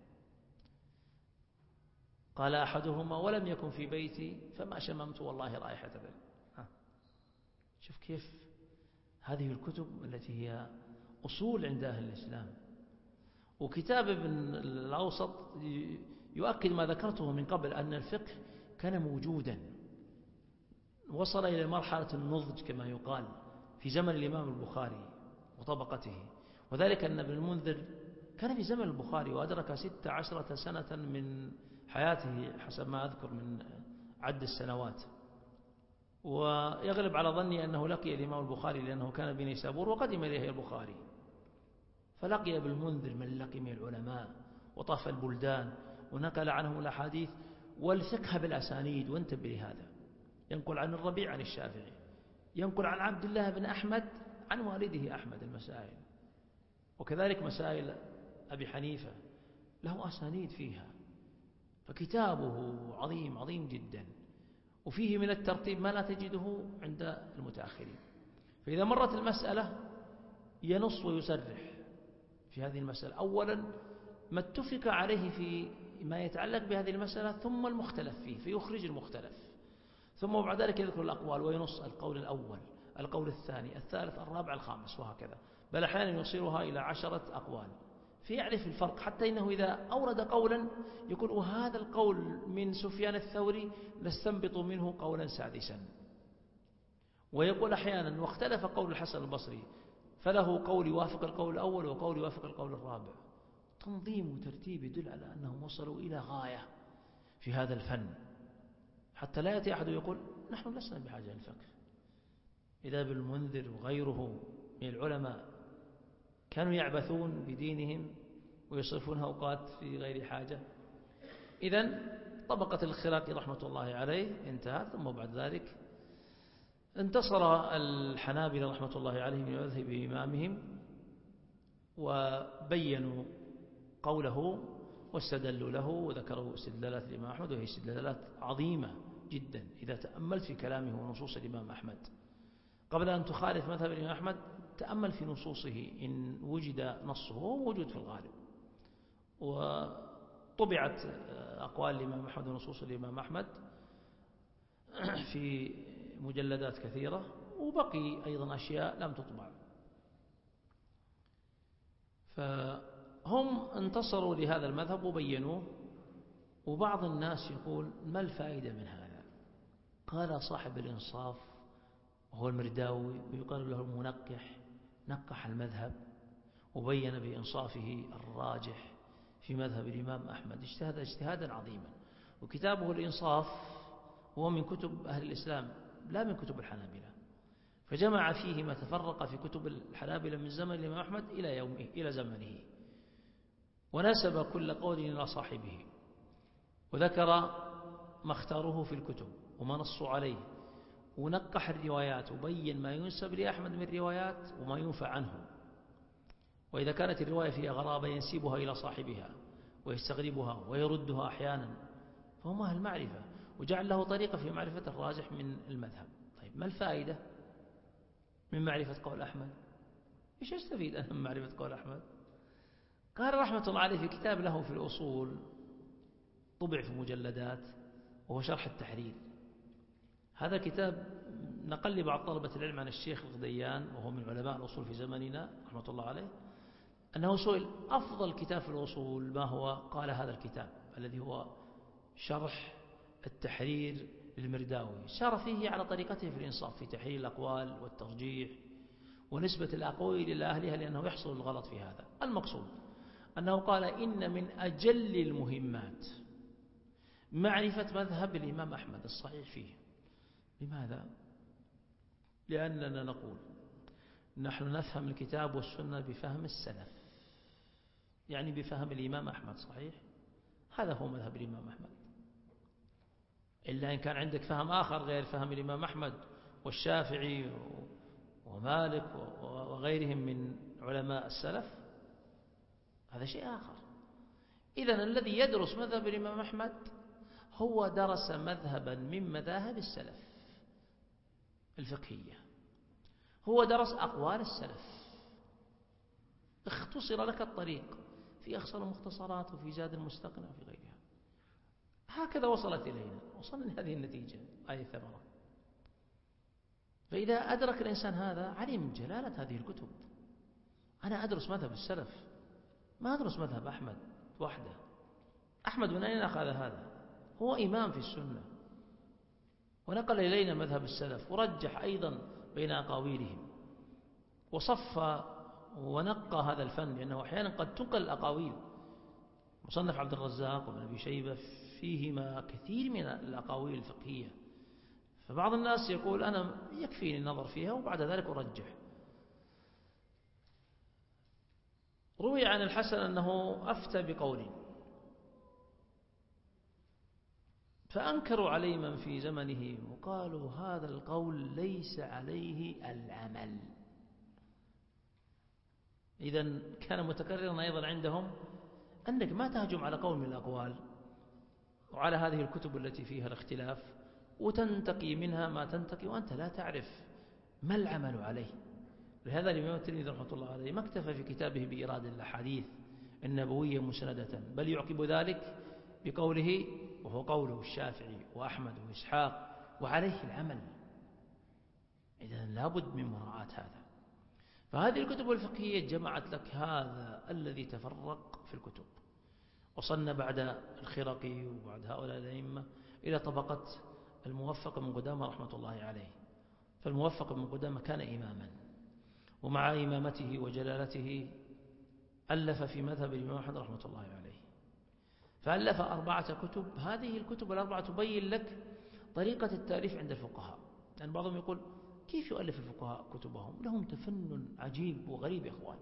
قال أحدهما: ولم يكن في بيتي فما شممت والله رائحة العلم. ها. شوف كيف هذه الكتب التي هي أصول عند أهل الإسلام. وكتاب ابن الأوسط يؤكد ما ذكرته من قبل، أن الفقه كان موجودا، وصل إلى مرحلة النضج كما يقال في زمن الإمام البخاري وطبقته، وذلك أن ابن المنذر كان في زمن البخاري وأدرك ست عشرة سنة من حياته حسب ما أذكر من عد السنوات. ويغلب على ظني أنه لقي الإمام البخاري لأنه كان بنيسابور وقدم إليه البخاري، فلقي ابن المنذر من لقي من العلماء وطاف البلدان ونقل عنهم الأحاديث والفقه بالأسانيد. وانتبه لهذا، ينقل عن الربيع عن الشافعي، ينقل عن عبد الله بن أحمد عن والده أحمد المسائل، وكذلك مسائل أبي حنيفة له أسانيد فيها. فكتابه عظيم عظيم جدا، وفيه من الترتيب ما لا تجده عند المتأخرين. فإذا مرت المسألة ينص ويسرح في هذه المسألة، أولا ما اتفق عليه في ما يتعلق بهذه المسألة، ثم المختلف فيه فيخرج المختلف، ثم بعد ذلك يذكر الأقوال وينص القول الأول، القول الثاني، الثالث، الرابع، الخامس، وهكذا، بل أحيانا يصيرها إلى عشرة أقوال، فيعرف الفرق، حتى إنه إذا أورد قولا يقول: وهذا القول من سفيان الثوري نستنبط منه قولا سادسا. ويقول أحيانا: واختلف قول الحسن البصري فله قول يوافق القول الأول وقول يوافق القول الرابع. تنظيم وترتيب يدل على أنهم وصلوا إلى غاية في هذا الفن، حتى لا يأتي أحد يقول: نحن لسنا بحاجة للفقه. إذا ابن المنذر وغيره من العلماء كانوا يعبثون بدينهم ويصرفون أوقات في غير حاجة. إذن طبقة الخرقي رحمة الله عليه انتهت، ثم بعد ذلك انتصر الحنابلة رحمة الله عليه من مذهب إمامهم، وبينوا قوله واستدلوا له، وذكروا استدلالات الإمام أحمد، وهي استدلالات عظيمة جدا إذا تأملت في كلامه ونصوص الإمام أحمد. قبل أن تخالف مذهب الإمام أحمد تأمل في نصوصه إن وجد نصه، وهو موجود في الغالب، وطبعت أقوال الإمام أحمد ونصوص الإمام أحمد في مجلدات كثيرة، وبقي أيضا أشياء لم تطبع. فهم انتصروا لهذا المذهب وبينوه. وبعض الناس يقول: ما الفائدة من هذا؟ قال صاحب الإنصاف وهو المرداوي، ويقال له المنقح، نقح المذهب وبين بإنصافه الراجح في مذهب الإمام أحمد، اجتهد اجتهادا عظيما. وكتابه الإنصاف هو من كتب أهل الإسلام لا من كتب الحنابلة، فجمع فيه ما تفرق في كتب الحنابلة من زمن الإمام أحمد إلى يومه إلى زمنه، ونسب كل قول إلى صاحبه، وذكر ما اختاروه في الكتب وما نصوا عليه، ونقح الروايات وبين ما ينسب لأحمد من روايات وما ينفى عنه. وإذا كانت الرواية فيها غرابة ينسبها إلى صاحبها ويستغربها ويردها أحيانا، فهم أهل المعرفة، وجعل له طريقة في معرفة الراجح من المذهب. طيب ما الفائدة من معرفة قول أحمد؟ إيش يستفيد أنا من معرفة قول أحمد؟ قال رحمة الله عليه في كتاب له في الأصول طبع في مجلدات وهو شرح التحرير. هذا كتاب نقل لي بعض طلبة العلم عن الشيخ الغديان وهو من علماء الأصول في زمننا رحمة الله عليه أنه سئل أفضل كتاب في الأصول ما هو؟ قال هذا الكتاب الذي هو شرح التحرير للمرداوي، سار فيه على طريقته في الإنصاف في تحرير الأقوال والترجيح ونسبة الأقوال إلى أهلها، لأنه يحصل الغلط في هذا. المقصود أنه قال إن من أجل المهمات معرفة مذهب الإمام أحمد الصحيح فيه. لماذا؟ لأننا نقول نحن نفهم الكتاب والسنة بفهم السلف، يعني بفهم الإمام أحمد صحيح، هذا هو مذهب الإمام أحمد. إلا إن كان عندك فهم آخر غير فهم الإمام أحمد والشافعي ومالك وغيرهم من علماء السلف، هذا شيء آخر. إذن الذي يدرس مذهب الإمام أحمد هو درس مذهبا من مذاهب السلف الفقهية، هو درس أقوال السلف، اختصر لك الطريق في أخصر المختصرات وفي زاد المستقنع وفي غيرها. هكذا وصلت إلينا، وصلنا لهذه النتيجة أي ثمرة. فإذا أدرك الإنسان هذا علم جلالة هذه الكتب. أنا أدرس مذهب السلف، ما أدرس مذهب أحمد وحده. أحمد من أين أخذ هذا؟ هو إمام في السنة ونقل إلينا مذهب السلف ورجح أيضا بين أقاويلهم وصف ونقى هذا الفن، لأنه أحيانا قد تنقل الأقاويل. مصنف عبد الرزاق وابن أبي شيبة فيهما كثير من الأقاويل الفقهية، فبعض الناس يقول أنا يكفيني النظر فيها وبعد ذلك أرجح. روي عن الحسن أنه أفتى بقول فأنكروا عليه من في زمنه وقالوا هذا القول ليس عليه العمل. إذن كان متكررا أيضا عندهم أنك ما تهجم على قول من الأقوال وعلى هذه الكتب التي فيها الاختلاف وتنتقي منها ما تنتقي وأنت لا تعرف ما العمل عليه. لهذا الإمام الترمذي رحمة الله عليه ما اكتفى في كتابه بإيراد الأحاديث النبوية مسندة، بل يعقب ذلك بقوله وهو قوله الشافعي وأحمد وإسحاق وعليه العمل. إذن لابد من مراعاة هذا. فهذه الكتب الفقهية جمعت لك هذا الذي تفرق في الكتب، وصلنا بعد الخرقي وبعد هؤلاء الأئمة إلى طبقة الموفق بن قدامة رحمة الله عليه. فالموفق بن قدامة كان إماما، ومع إمامته وجلالته ألف في مذهب الإمام أحمد رحمة الله عليه، فألف أربعة كتب. هذه الكتب الأربعة تبين لك طريقة التأليف عند الفقهاء، لأن يعني بعضهم يقول كيف يؤلف الفقهاء كتبهم؟ لهم تفنن عجيب وغريب يا أخوان،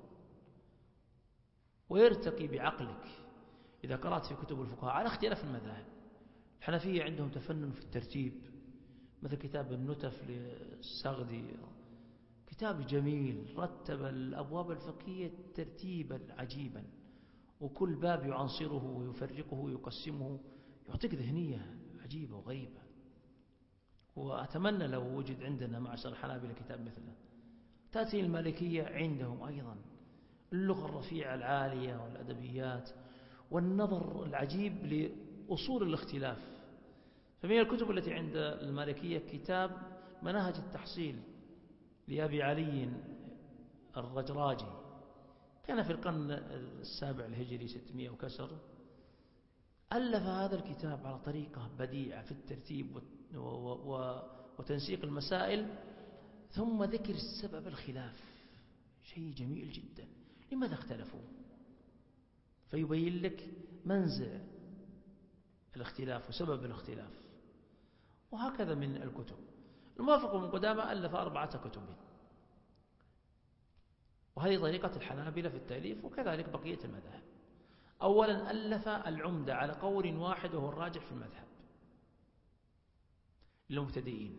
ويرتقي بعقلك إذا قرأت في كتب الفقهاء على اختلاف المذاهب. الحنفية عندهم تفنن في الترتيب، مثل كتاب النتف للسغدي، كتاب جميل رتب الأبواب الفقهية ترتيبا عجيبا، وكل باب يعنصره ويفرقه ويقسمه، يعطيك ذهنية عجيبة وغريبة. وأتمنى لو وجد عندنا معشر الحنابلة كتاب مثله. تأتي المالكية عندهم أيضا اللغة الرفيعة العالية والأدبيات والنظر العجيب لأصول الاختلاف. فمن الكتب التي عند المالكية كتاب مناهج التحصيل لأبي علي الرجراجي، كان في القرن السابع الهجري ستمائة وكسر. ألف هذا الكتاب على طريقة بديعة في الترتيب وتنسيق المسائل، ثم ذكر السبب الخلاف، شيء جميل جدا. لماذا اختلفوا؟ فيبين لك منزع الاختلاف وسبب الاختلاف. وهكذا من الكتب. الموافق بن قدامة ألف أربعة كتب، وهذه طريقة الحنابلة في التأليف، وكذلك بقية المذاهب. أولا ألف العمدة على قول واحد وهو الراجح في المذهب للمبتدئين،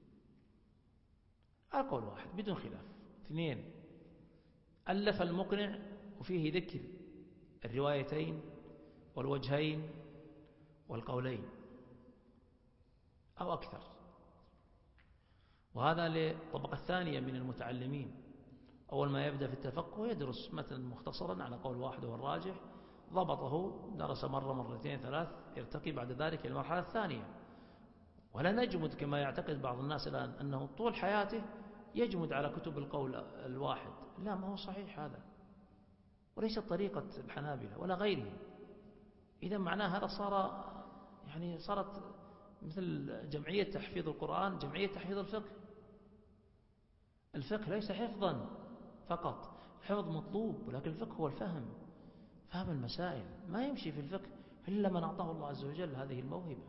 على قول واحد بدون خلاف. اثنين ألف المقنع وفيه ذكر الروايتين والوجهين والقولين أو أكثر، وهذا للطبقة الثانية من المتعلمين. أول ما يبدأ في التفقه يدرس متن مختصرا على قول واحد هو الراجح، ضبطه، درس مرة مرتين ثلاث، يرتقي بعد ذلك إلى المرحلة الثانية. ولا نجمد كما يعتقد بعض الناس الآن أنه طول حياته يجمد على كتب القول الواحد. لا، ما هو صحيح هذا، وليست طريقة الحنابلة ولا غيره. إذا معناه هذا صار يعني صارت مثل جمعية تحفيظ القرآن، جمعية تحفيظ الفقه. الفقه ليس حفظا فقط، الحفظ مطلوب، ولكن الفقه هو الفهم، فهم المسائل. ما يمشي في الفقه إلا من أعطاه الله عز وجل هذه الموهبة.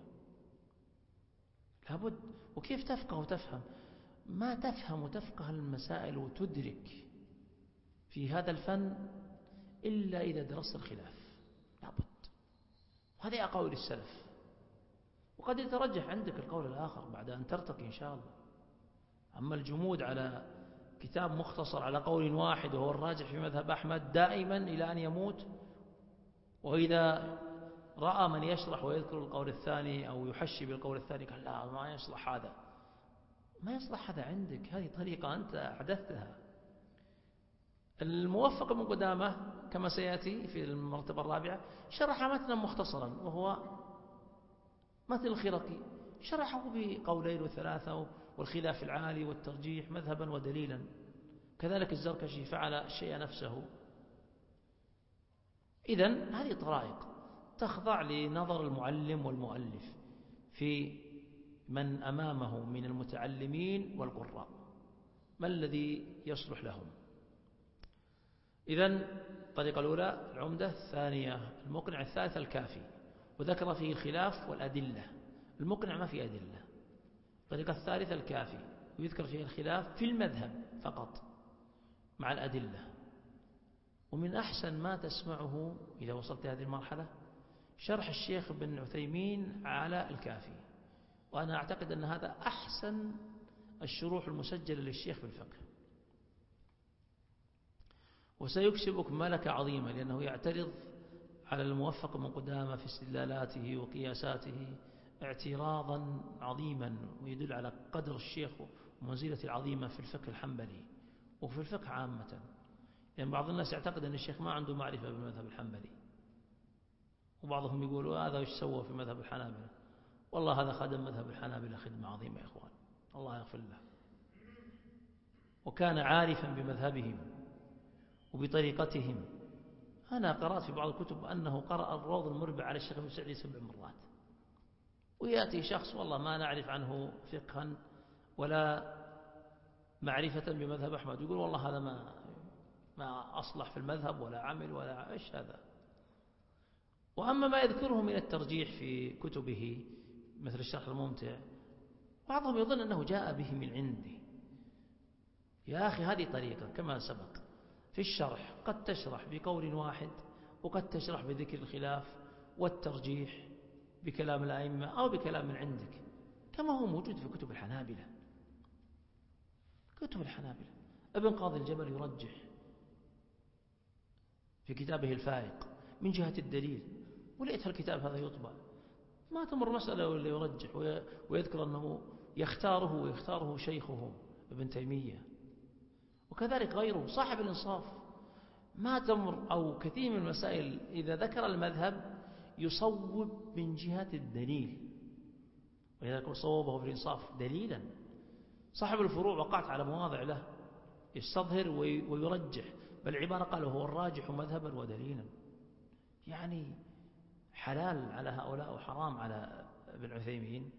لابد. وكيف تفقه وتفهم؟ ما تفهم وتفقه المسائل وتدرك في هذا الفن إلا إذا درست الخلاف. لابد. وهذه أقاويل السلف. وقد يترجح عندك القول الآخر بعد أن ترتقي إن شاء الله. أما الجمود على كتاب مختصر على قول واحد وهو الراجح في مذهب أحمد دائما إلى أن يموت، وإذا رأى من يشرح ويذكر القول الثاني أو يحشي بالقول الثاني قال لا، ما يصلح هذا، ما يصلح هذا عندك، هذه طريقة أنت أحدثتها. الموفق من قدامه كما سيأتي في المرتبة الرابعة شرح متنا مختصرا وهو متن الخرقي، شرحه بقولين وثلاثة والخلاف العالي والترجيح مذهبا ودليلا. كذلك الزركشي فعل الشيء نفسه. إذن هذه طرائق تخضع لنظر المعلم والمؤلف في من أمامه من المتعلمين والقراء، ما الذي يصلح لهم. إذن الطريقة الأولى العمدة، الثانية المقنع، الثالثة الكافي، وذكر فيه الخلاف والأدلة. المقنع ما فيه أدلة. الطريقة الثالثة الكافي، ويذكر فيه الخلاف في المذهب فقط مع الأدلة. ومن أحسن ما تسمعه إذا وصلت هذه المرحلة شرح الشيخ ابن عثيمين على الكافي، وأنا أعتقد أن هذا أحسن الشروح المسجلة للشيخ في الفقه، وسيكسبك ملكة عظيمة، لأنه يعترض على الموفق من قدامه في استدلالاته وقياساته اعتراضا عظيما، ويدل على قدر الشيخ ومنزلته العظيمة في الفقه الحنبلي وفي الفقه عامة. يعني بعض الناس يعتقد أن الشيخ ما عنده معرفة بالمذهب الحنبلي، وبعضهم يقول هذا وش سوى في مذهب الحنابلة. والله هذا خدم مذهب الحنابلة خدمة عظيمة يا إخوان، الله يغفر له، وكان عارفا بمذهبهم وبطريقتهم. أنا قرأت في بعض الكتب أنه قرأ الروض المربع على الشيخ ابن سعدي سبع مرات. ويأتي شخص والله ما نعرف عنه فقها ولا معرفة بمذهب أحمد يقول والله هذا ما ما أصلح في المذهب ولا عمل ولا إيش هذا. وأما ما يذكره من الترجيح في كتبه مثل الشرح الممتع، بعضهم يظن أنه جاء به من عنده. يا أخي هذه طريقة كما سبق في الشرح، قد تشرح بقول واحد وقد تشرح بذكر الخلاف والترجيح بكلام الأئمة أو بكلام من عندك، كما هو موجود في كتب الحنابلة. كتب الحنابلة ابن قاضي الجبل يرجح في كتابه الفائق من جهة الدليل، ولقيت الكتاب هذا يطبع ما تمر مسألة ولا يرجح ويذكر أنه يختاره ويختاره شيخه ابن تيمية. وكذلك غيره صاحب الإنصاف، ما تمر أو كثير من المسائل إذا ذكر المذهب يصوب من جهة الدليل، وإذا كان صوبه في الإنصاف دليلا. صاحب الفروع وقعت على مواضع له يستظهر ويرجح، بل عبارة قال هو الراجح مذهبا ودليلا. يعني حلال على هؤلاء وحرام على ابن عثيمين.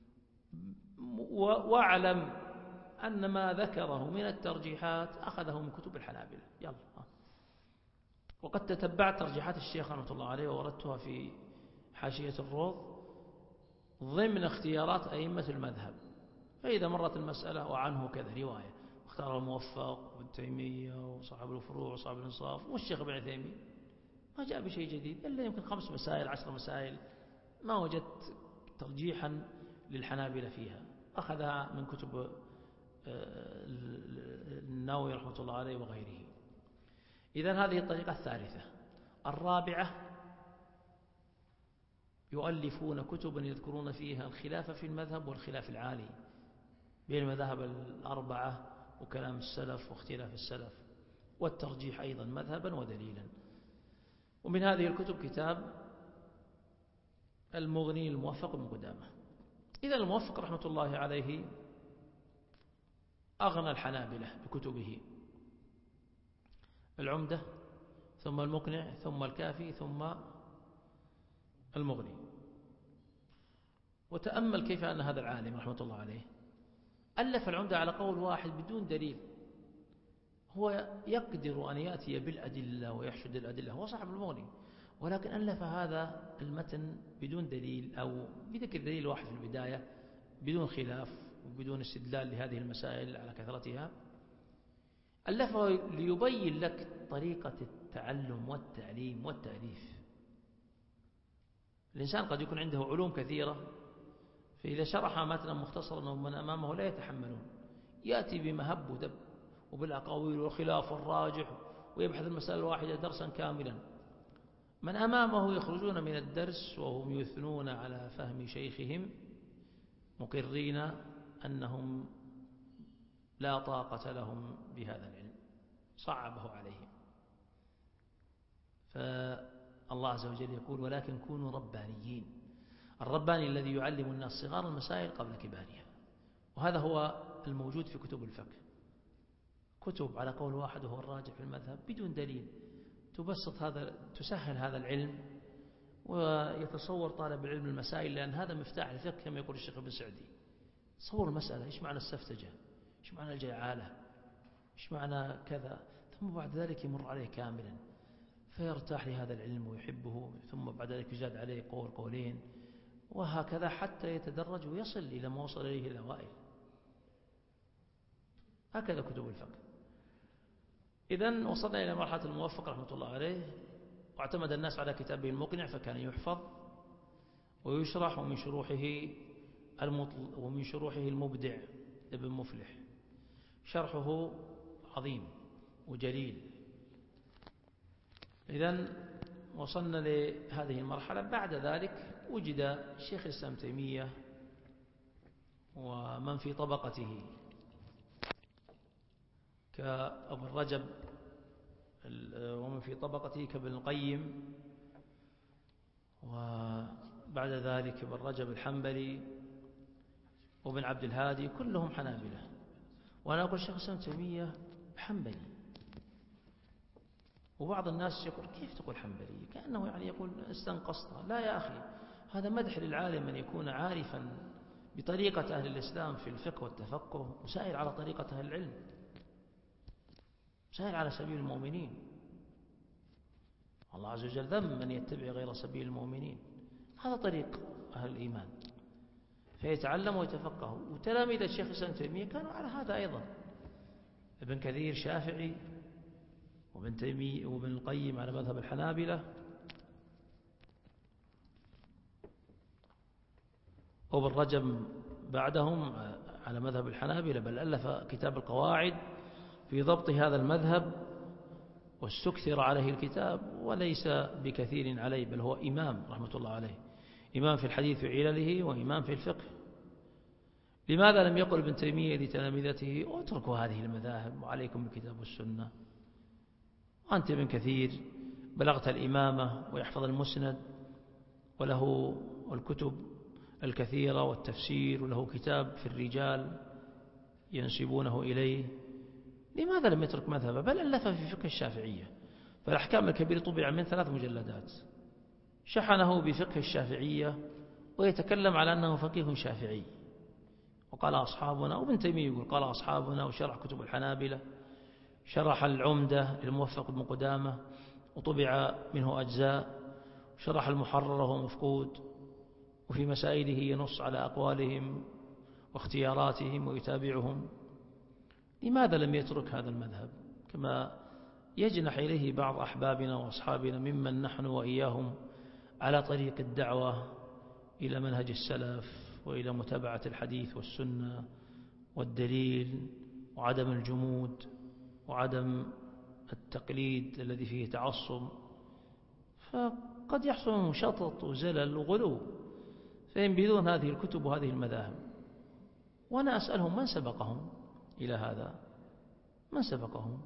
واعلم أن ما ذكره من الترجيحات أخذه من كتب الحنابلة. يلا. وقد تتبعت ترجيحات الشيخ رحمة الله عليه ووردتها في حاشية الروض ضمن اختيارات أئمة المذهب. فإذا مرت المسألة وعنه كذا رواية اختار الموفق وابن تيمية وصاحب الفروع وصاحب الإنصاف والشيخ ابن عثيمين، ما جاء بشيء جديد إلا يمكن خمس مسائل عشر مسائل ما وجدت ترجيحا للحنابلة فيها، أخذها من كتب النووي رحمة الله عليه وغيره. إذن هذه الطريقة الثالثة. الرابعة يؤلفون كتبا يذكرون فيها الخلاف في المذهب والخلاف العالي بين المذاهب الأربعة وكلام السلف واختلاف السلف. والترجيح أيضا مذهبا ودليلا. ومن هذه الكتب كتاب المغني الموفق بن قدامة. إذا الموفق رحمة الله عليه أغنى الحنابلة بكتبه: العمدة، ثم المقنع، ثم الكافي، ثم المغني. وتأمل كيف أن هذا العالم رحمة الله عليه ألف العمدة على قول واحد بدون دليل. هو يقدر أن يأتي بالأدلة ويحشد الأدلة، هو صاحب المغني، ولكن ألف هذا المتن بدون دليل أو بذكر دليل واحد في البداية بدون خلاف وبدون استدلال لهذه المسائل على كثرتها. ألفه ليبين لك طريقة التعلم والتعليم والتأليف. الإنسان قد يكون عنده علوم كثيرة، فإذا شرح متنا مختصرا ومن أمامه لا يتحملون، يأتي بمهب ودب وبالأقاويل والخلاف والراجح ويبحث المسألة الواحدة درسا كاملا. من أمامه يخرجون من الدرس وهم يثنون على فهم شيخهم مقرين أنهم لا طاقة لهم بهذا العلم، صعبه عليهم. فالله عز وجل يقول: ولكن كونوا ربانيين. الرباني الذي يعلم الناس صغار المسائل قبل كبارها، وهذا هو الموجود في كتب الفقه. كتب على قول واحد وهو الراجح في المذهب بدون دليل، تبسط هذا، تسهل هذا العلم، ويتصور طالب العلم المسائل، لأن هذا مفتاح الفقه كما يقول الشيخ ابن سعدي. تصور المسألة: إيش معنى السفتجة؟ إيش معنى الجعالة؟ إيش معنى كذا؟ ثم بعد ذلك يمر عليه كاملا فيرتاح لهذا العلم ويحبه، ثم بعد ذلك يزاد عليه قول قولين، وهكذا حتى يتدرج ويصل إلى ما وصل إليه الأوائل. هكذا كتب الفقه. إذن وصلنا إلى مرحلة الموفق رحمة الله عليه، واعتمد الناس على كتابه المقنع فكان يحفظ ويشرح، ومن شروحه المطل ومن شروحه المبدع ابن مفلح، شرحه عظيم وجليل. إذن وصلنا لهذه المرحلة. بعد ذلك وجد شيخ الإسلام تيمية ومن في طبقته كابن رجب، ومن في طبقته كابن القيم، وبعد ذلك ابن رجب الحنبلي وابن عبد الهادي، كلهم حنابلة. وأنا أقول شيخ الإسلام تيمية حنبلي، وبعض الناس يقول: كيف تقول حنبلي؟ كأنه يعني يقول استنقصنا. لا يا أخي، هذا مدح للعالم أن يكون عارفا بطريقة أهل الإسلام في الفقه والتفقه، وسائر على طريقة أهل العلم، سائر على سبيل المؤمنين. الله عز وجل ذم من يتبع غير سبيل المؤمنين. هذا طريق أهل الإيمان، فيتعلم ويتفقه. وتلاميذ الشيخ الإسلام تيمية كانوا على هذا أيضا: ابن كثير شافعي، وابن تيمية وابن القيم على مذهب الحنابلة، وابن رجب بعدهم على مذهب الحنابلة، بل ألف كتاب القواعد في ضبط هذا المذهب، واستكثر عليه الكتاب وليس بكثير عليه، بل هو إمام رحمة الله عليه، إمام في الحديث وعلله، وإمام في الفقه. لماذا لم يقل ابن تيمية لتلامذته: اتركوا هذه المذاهب وعليكم بالكتاب والسنة؟ وأنت ابن كثير بلغت الإمامة ويحفظ المسند وله الكتب الكثيرة والتفسير، وله كتاب في الرجال ينسبونه إليه، لماذا لم يترك مذهبه؟ بل ألف في فقه الشافعية، فالأحكام الكبير طبع من ثلاث مجلدات، شحنه بفقه الشافعية ويتكلم على أنه فقيه شافعي. وقال أصحابنا، وابن تيمية يقول قال أصحابنا، وشرح كتب الحنابلة، شرح العمدة للموفق بن قدامة وطبع منه أجزاء، شرح المحرر وهو مفقود، وفي مسائله ينص على أقوالهم واختياراتهم ويتابعهم. لماذا لم يترك هذا المذهب كما يجنح إليه بعض أحبابنا وأصحابنا ممن نحن وإياهم على طريق الدعوة إلى منهج السلف وإلى متابعة الحديث والسنة والدليل، وعدم الجمود وعدم التقليد الذي فيه تعصب؟ فقد يحصل شطط وزلل وغلو فينبذون هذه الكتب وهذه المذاهب. وأنا أسألهم: من سبقهم إلى هذا؟ من سبقهم؟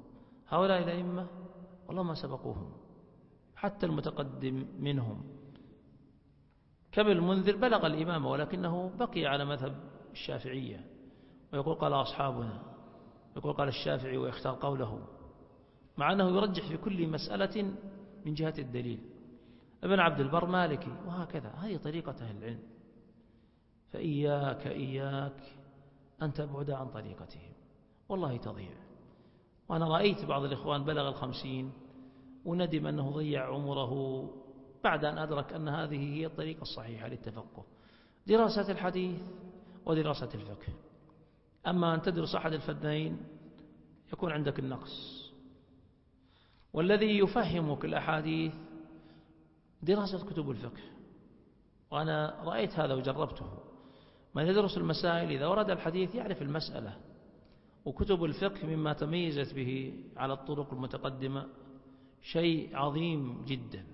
هؤلاء الأئمة والله ما سبقوهم، حتى المتقدم منهم كابن المنذر بلغ الإمامة ولكنه بقي على مذهب الشافعية، ويقول قال أصحابنا، يقول قال الشافعي ويختار قوله، مع أنه يرجح في كل مسألة من جهة الدليل. ابن عبد البر مالكي، وهكذا. هذه طريقة أهل العلم، فإياك إياك أن تبعد عن طريقتهم، والله تضيع. وأنا رأيت بعض الإخوان بلغ الخمسين وندم أنه ضيع عمره بعد أن أدرك أن هذه هي الطريقة الصحيحة للتفقه، دراسة الحديث ودراسة الفقه. أما أن تدرس أحد الفنين يكون عندك النقص، والذي يفهمك الأحاديث دراسة كتب الفقه. وأنا رأيت هذا وجربته. من يدرس المسائل إذا ورد الحديث يعرف المسألة، وكتب الفقه مما تميزت به على الطرق المتقدمة شيء عظيم جدا.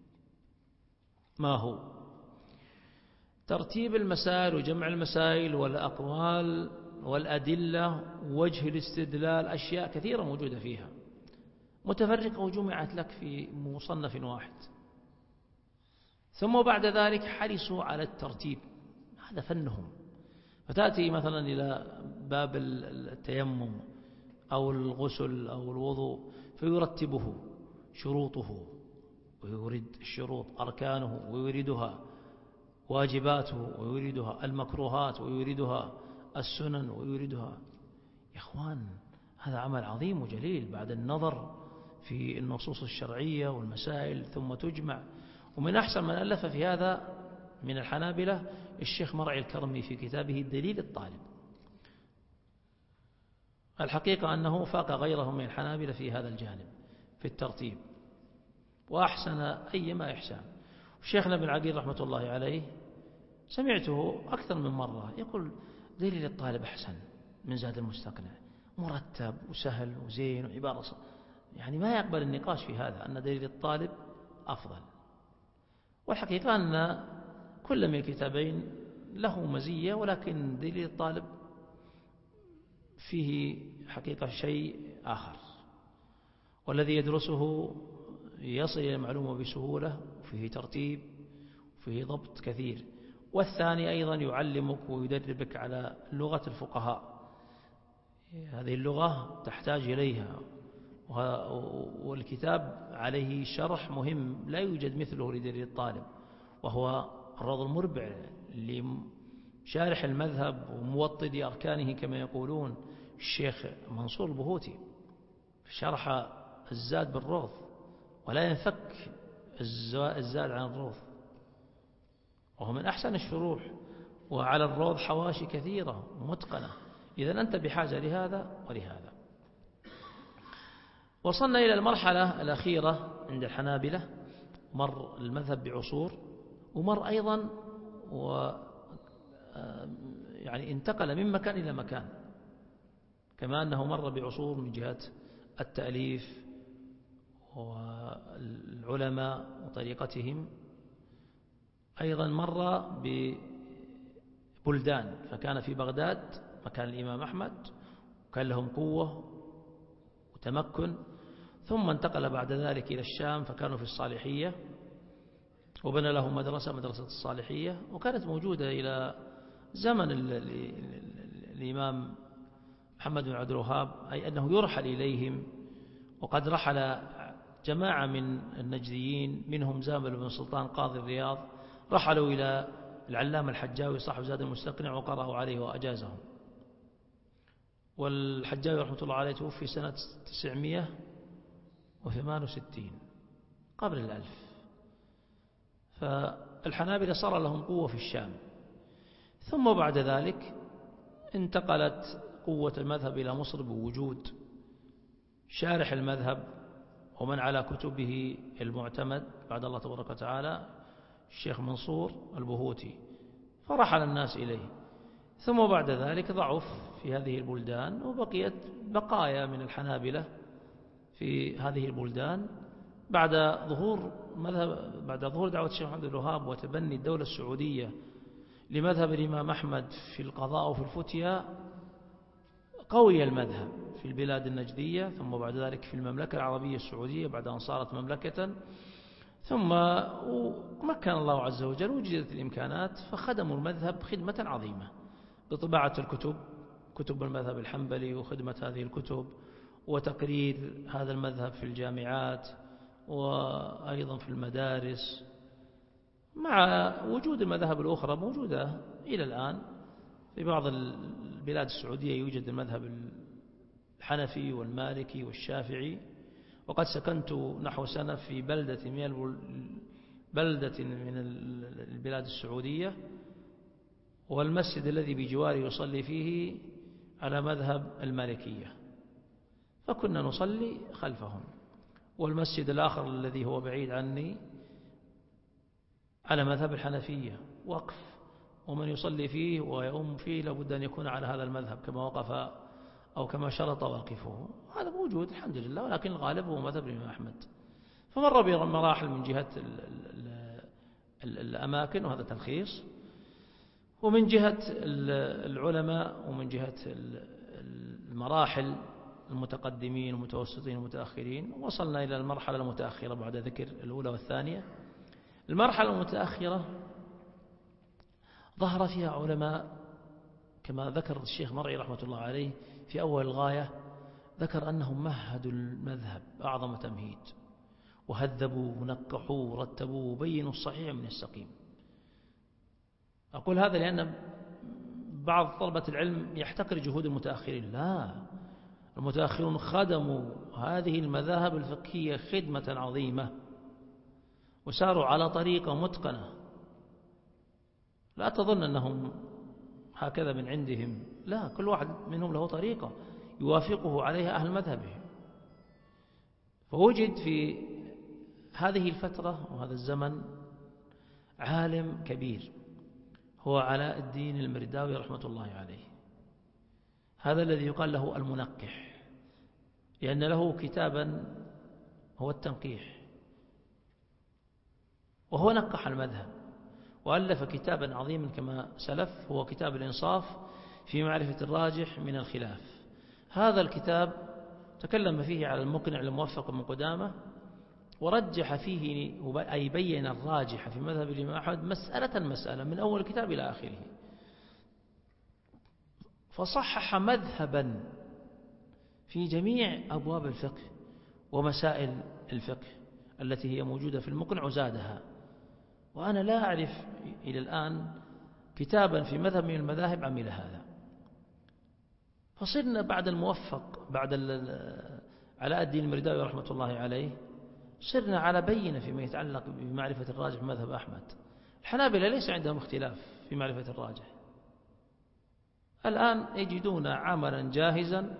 ما هو؟ ترتيب المسائل وجمع المسائل والأقوال والأدلة ووجه الاستدلال، أشياء كثيرة موجودة فيها متفرقة وجمعت لك في مصنف واحد. ثم بعد ذلك حرصوا على الترتيب، هذا فنهم. فتأتي مثلا إلى باب التيمم أو الغسل أو الوضوء فيرتبه، شروطه ويورد الشروط، أركانه ويوردها، واجباته ويوردها، المكروهات ويوردها، السنن ويوردها. يا إخوان هذا عمل عظيم وجليل بعد النظر في النصوص الشرعية والمسائل ثم تجمع. ومن أحسن من ألف في هذا من الحنابلة الشيخ مرعي الكرمي في كتابه الدليل الطالب. الحقيقة أنه فاق غيره من الحنابلة في هذا الجانب في الترتيب، وأحسن أيما إحسان. شيخنا بن عقيل رحمة الله عليه سمعته أكثر من مرة يقول دليل الطالب أحسن من زاد المستقنع، مرتب وسهل وزين وعبارة، يعني ما يقبل النقاش في هذا، أن دليل الطالب أفضل. والحقيقة أن كل من الكتابين له مزية، ولكن دليل الطالب فيه حقيقة شيء آخر، والذي يدرسه يصل إلى المعلومة بسهولة، وفيه ترتيب وفيه ضبط كثير. والثاني أيضا يعلمك ويدربك على لغة الفقهاء، هذه اللغة تحتاج إليها، والكتاب عليه شرح مهم لا يوجد مثله لدليل الطالب، وهو الروض المربع لشارح المذهب وموطد أركانه كما يقولون الشيخ منصور البهوتي، شرح الزاد بالروض، ولا ينفك الزاد عن الروض، وهو من أحسن الشروح، وعلى الروض حواشي كثيرة متقنة. إذن أنت بحاجة لهذا ولهذا. وصلنا إلى المرحلة الأخيرة عند الحنابلة، مر المذهب بعصور، ومر أيضا و يعني انتقل من مكان إلى مكان، كما أنه مر بعصور من جهة التأليف والعلماء وطريقتهم، أيضا مر ببلدان، فكان في بغداد مكان الإمام أحمد وكان لهم قوة وتمكن، ثم انتقل بعد ذلك إلى الشام فكانوا في الصالحية، وبنى لهم مدرسة مدرسة الصالحية، وكانت موجودة إلى زمن الإمام محمد بن عبد الوهاب، أي أنه يرحل إليهم. وقد رحل جماعة من النجديين منهم زامل بن سلطان قاضي الرياض، رحلوا إلى العلامة الحجاوي صاحب زاد المستقنع وقرأوا عليه وأجازهم. والحجاوي رحمة الله عليه توفي سنة تسعمائة وثمانية وستين قبل الألف. فالحنابلة صار لهم قوة في الشام، ثم بعد ذلك انتقلت قوة المذهب إلى مصر بوجود شارح المذهب ومن على كتبه المعتمد بعد الله تبارك وتعالى الشيخ منصور البهوتي، فرحل الناس إليه. ثم بعد ذلك ضعف في هذه البلدان، وبقيت بقايا من الحنابلة في هذه البلدان بعد ظهور مذهب بعد ظهور دعوة الشيخ محمد بن الوهاب وتبني الدولة السعودية لمذهب الإمام أحمد في القضاء وفي الفتيا. قوي المذهب في البلاد النجدية، ثم بعد ذلك في المملكة العربية السعودية بعد أن صارت مملكة، ثم مكن الله عز وجل وجدت الإمكانات فخدموا المذهب خدمة عظيمة بطباعة الكتب، كتب المذهب الحنبلي وخدمة هذه الكتب وتقرير هذا المذهب في الجامعات وأيضا في المدارس، مع وجود المذاهب الأخرى موجودة إلى الآن. في بعض البلاد السعودية يوجد المذهب الحنفي والمالكي والشافعي، وقد سكنت نحو سنة في بلدة من بلدة من البلاد السعودية، والمسجد الذي بجواري يصلي فيه على مذهب المالكية، فكنا نصلي خلفهم. والمسجد الآخر الذي هو بعيد عني على مذهب الحنفية وقف، ومن يصلي فيه ويؤم فيه لابد أن يكون على هذا المذهب كما وقف أو كما شرط واقفه. هذا موجود الحمد لله، ولكن الغالب هو مذهب الإمام أحمد. فمر بمراحل من جهة الأماكن، وهذا تلخيص، ومن جهة العلماء، ومن جهة المراحل المتقدمين والمتوسطين والمتأخرين. وصلنا إلى المرحلة المتأخرة بعد ذكر الأولى والثانية. المرحلة المتأخرة ظهر فيها علماء كما ذكر الشيخ مرعي رحمة الله عليه في أول الغاية، ذكر أنهم مهدوا المذهب أعظم تمهيد، وهذبوا ونقحوا ورتبوا وبينوا الصحيح من السقيم. أقول هذا لأن بعض طلبة العلم يحتقر جهود المتأخرين. لا، المتأخرون خدموا هذه المذاهب الفقهية خدمة عظيمة، وساروا على طريقة متقنة. لا تظن أنهم هكذا من عندهم، لا، كل واحد منهم له طريقة يوافقه عليها أهل مذهبه. فوجد في هذه الفترة وهذا الزمن عالم كبير هو علاء الدين المرداوي رحمة الله عليه، هذا الذي يقال له المنقح، لأن له كتابا هو التنقيح، وهو نقح المذهب وألف كتابا عظيما كما سلف، هو كتاب الإنصاف في معرفة الراجح من الخلاف. هذا الكتاب تكلم فيه على المقنع الموفق من قدامه، ورجح فيه أي بين الراجح في مذهب الإمام أحمد مسألة مسألة من أول الكتاب إلى آخره، فصحح مذهبا في جميع أبواب الفقه ومسائل الفقه التي هي موجودة في المقنع وزادها. وأنا لا أعرف إلى الآن كتابا في مذهب من المذاهب عمل هذا. فصرنا بعد الموفق بعد علاء الدين المرداوي رحمة الله عليه صرنا على بينة فيما يتعلق بمعرفة الراجح مذهب أحمد. الحنابلة ليس عندهم اختلاف في معرفة الراجح، الآن يجدون عملا جاهزا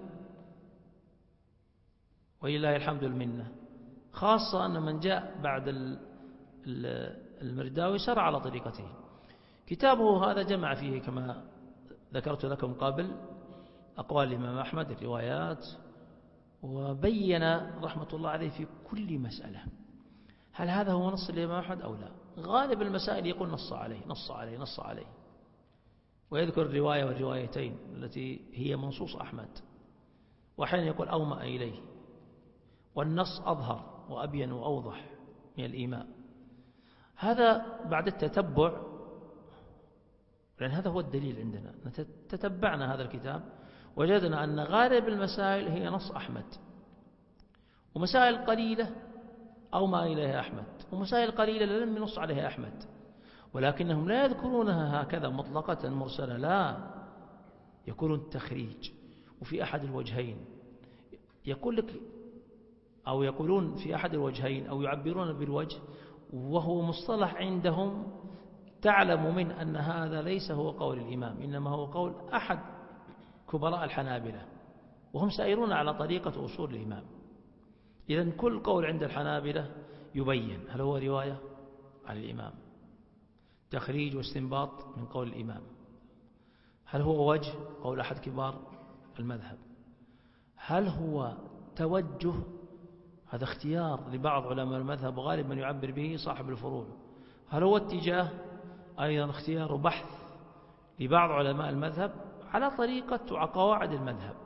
ولله الحمد والمنة، خاصة أن من جاء بعد المرداوي سار على طريقته. كتابه هذا جمع فيه كما ذكرت لكم قبل أقوال الإمام أحمد، الروايات، وبين رحمة الله عليه في كل مسألة هل هذا هو نص الإمام أحمد أو لا. غالب المسائل يقول نص عليه نص عليه نص عليه، ويذكر الرواية والروايتين التي هي منصوص أحمد، وأحيانا يقول أومأ إليه، والنص أظهر وأبين وأوضح من الإيماء. هذا بعد التتبع، لأن هذا هو الدليل عندنا، تتبعنا هذا الكتاب وجدنا أن غالب المسائل هي نص أحمد، ومسائل قليلة أو ما إليها أحمد، ومسائل قليلة لم ينص عليها أحمد، ولكنهم لا يذكرونها هكذا مطلقة مرسلة، لا، يقولون التخريج وفي أحد الوجهين، يقول لك أو يقولون في أحد الوجهين أو يعبرون بالوجه، وهو مصطلح عندهم تعلم من أن هذا ليس هو قول الإمام، إنما هو قول أحد كبراء الحنابلة، وهم سائرون على طريقة أصول الإمام. إذن كل قول عند الحنابلة يبين هل هو رواية عن الإمام، تخريج واستنباط من قول الإمام، هل هو وجه قول أحد كبار المذهب، هل هو توجه، هذا اختيار لبعض علماء المذهب وغالب من يعبر به صاحب الفروع، هل هو اتجاه، أيضا اختيار وبحث لبعض علماء المذهب على طريقة وقواعد المذهب.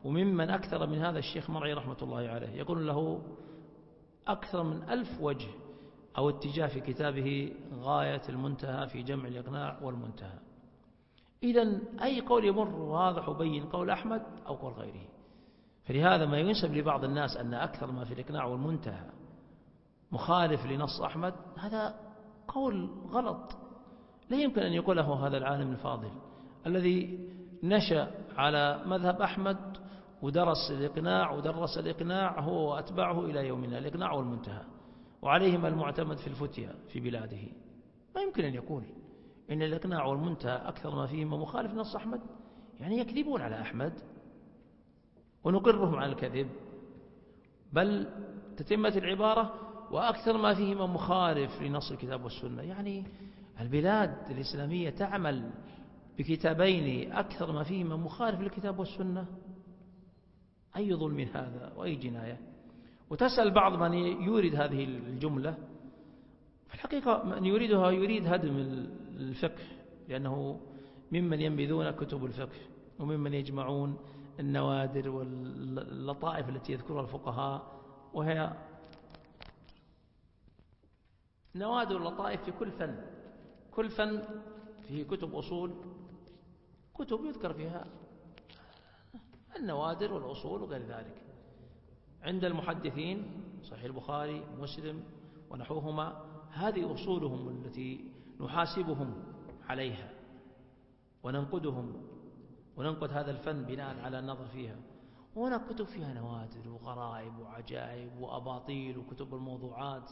وممن أكثر من هذا الشيخ مرعي رحمة الله عليه، يقول له أكثر من ألف وجه أو اتجاه في كتابه غاية المنتهى في جمع الإقناع والمنتهى. إذن أي قول يمر واضح وبين قول أحمد أو قول غيره. فلهذا ما ينسب لبعض الناس أن أكثر ما في الإقناع والمنتهى مخالف لنص أحمد، هذا قول غلط، لا يمكن أن يقوله هذا العالم الفاضل الذي نشأ على مذهب أحمد ودرس الإقناع ودرس الإقناع هو وأتبعه إلى يومنا، الإقناع والمنتهى، وعليهما المعتمد في الفتية في بلاده. ما يمكن أن يقول إن الإقناع والمنتهى أكثر ما فيهما مخالف نص أحمد، يعني يكذبون على أحمد ونقرهم على الكذب. بل تتمة العبارة وأكثر ما فيهما مخالف لنص الكتاب والسنة، يعني البلاد الإسلامية تعمل بكتابين أكثر ما فيهما مخالف للكتاب والسنة، أي ظلم هذا وأي جناية. وتسأل بعض من يورد هذه الجملة، في الحقيقة من يريدها يريد هدم الفقه، لأنه ممن ينبذون كتب الفقه وممن يجمعون النوادر واللطائف التي يذكرها الفقهاء، وهي نوادر اللطائف في كل فن. كل فن فيه كتب أصول، كتب يذكر فيها النوادر والأصول وغير ذلك. عند المحدثين صحيح البخاري مسلم ونحوهما، هذه أصولهم التي نحاسبهم عليها وننقدهم وننقد هذا الفن بناء على النظر فيها. وهنا كتب فيها نوادر وغرائب وعجائب وأباطيل وكتب الموضوعات،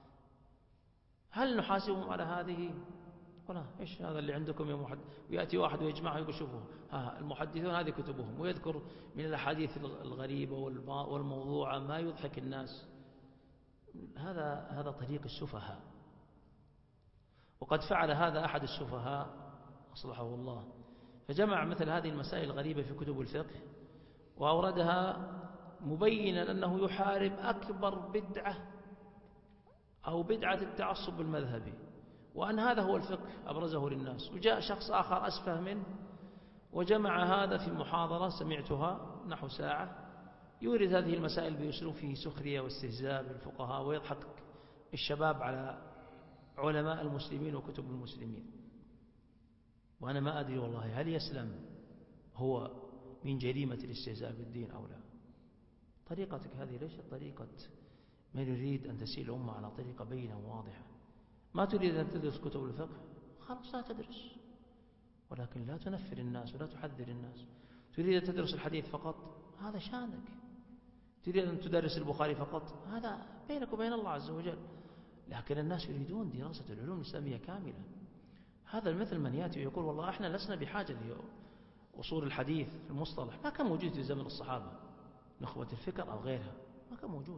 هل نحاسبهم على هذه؟ ولا إيش هذا اللي عندكم يا محدث؟ ويأتي واحد ويجمعه ويقول شوفوا ها المحدثون هذه كتبهم، ويذكر من الأحاديث الغريبة والموضوعة ما يضحك الناس. هذا هذا طريق السفهاء، وقد فعل هذا أحد السفهاء أصلحه الله، فجمع مثل هذه المسائل الغريبة في كتب الفقه وأوردها مبينا أنه يحارب أكبر بدعة أو بدعة التعصب المذهبي، وأن هذا هو الفقه أبرزه للناس. وجاء شخص آخر أسفه منه وجمع هذا في محاضرة سمعتها نحو ساعة، يورد هذه المسائل بأسلوب فيه سخرية واستهزاء بالفقهاء ويضحك الشباب على علماء المسلمين وكتب المسلمين. وأنا ما أدري والله هل يسلم هو من جريمة الاستهزاء بالدين أو لا. طريقتك هذه ليست طريقة من يريد أن تسير الأمة على طريقة بينة وواضحة. ما تريد أن تدرس كتب الفقه، خلاص لا تدرس، ولكن لا تنفر الناس ولا تحذر الناس. تريد أن تدرس الحديث فقط، هذا شانك. تريد أن تدرس البخاري فقط، هذا بينك وبين الله عز وجل. لكن الناس يريدون دراسة العلوم الإسلامية كاملة. هذا مثل من يأتي ويقول والله احنا لسنا بحاجة لأصول الحديث في المصطلح، ما كان موجود في زمن الصحابة نخبة الفكر أو غيرها، ما كان موجود.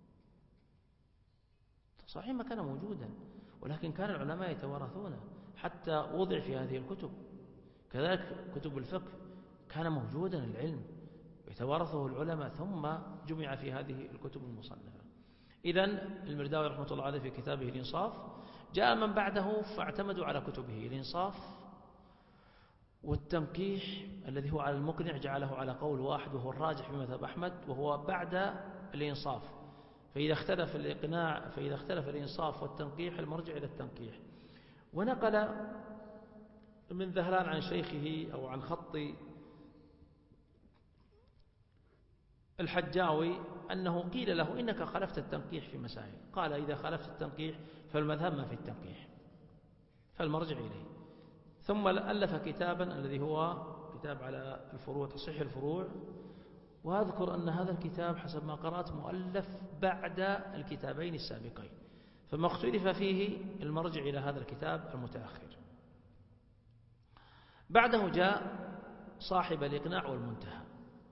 صحيح ما كان موجودا، ولكن كان العلماء يتوارثونه حتى وضع في هذه الكتب. كذلك كتب الفقه كان موجودا العلم يتوارثه العلماء ثم جمع في هذه الكتب المصنفة. إذن المرداوي رحمة الله عليه في كتابه الإنصاف، جاء من بعده فاعتمدوا على كتبه الإنصاف والتنقيح الذي هو على المقنع، جعله على قول واحد وهو الراجح في مذهب أحمد، وهو بعد الإنصاف. فإذا اختلف الإقناع فإذا اختلف الإنصاف والتنقيح المرجع إلى التنقيح. ونقل من ذهلان عن شيخه أو عن خط الحجاوي أنه قيل له إنك خالفت التنقيح في مسائل، قال إذا خالفت التنقيح فالمذهب ما في التنقيح، فالمرجع إليه. ثم ألف كتابا الذي هو كتاب على الفروع، تصحيح الفروع. وأذكر أن هذا الكتاب حسب ما قرأت مؤلف بعد الكتابين السابقين، فما اختلف فيه المرجع إلى هذا الكتاب المتأخر. بعده جاء صاحب الإقناع والمنتهى،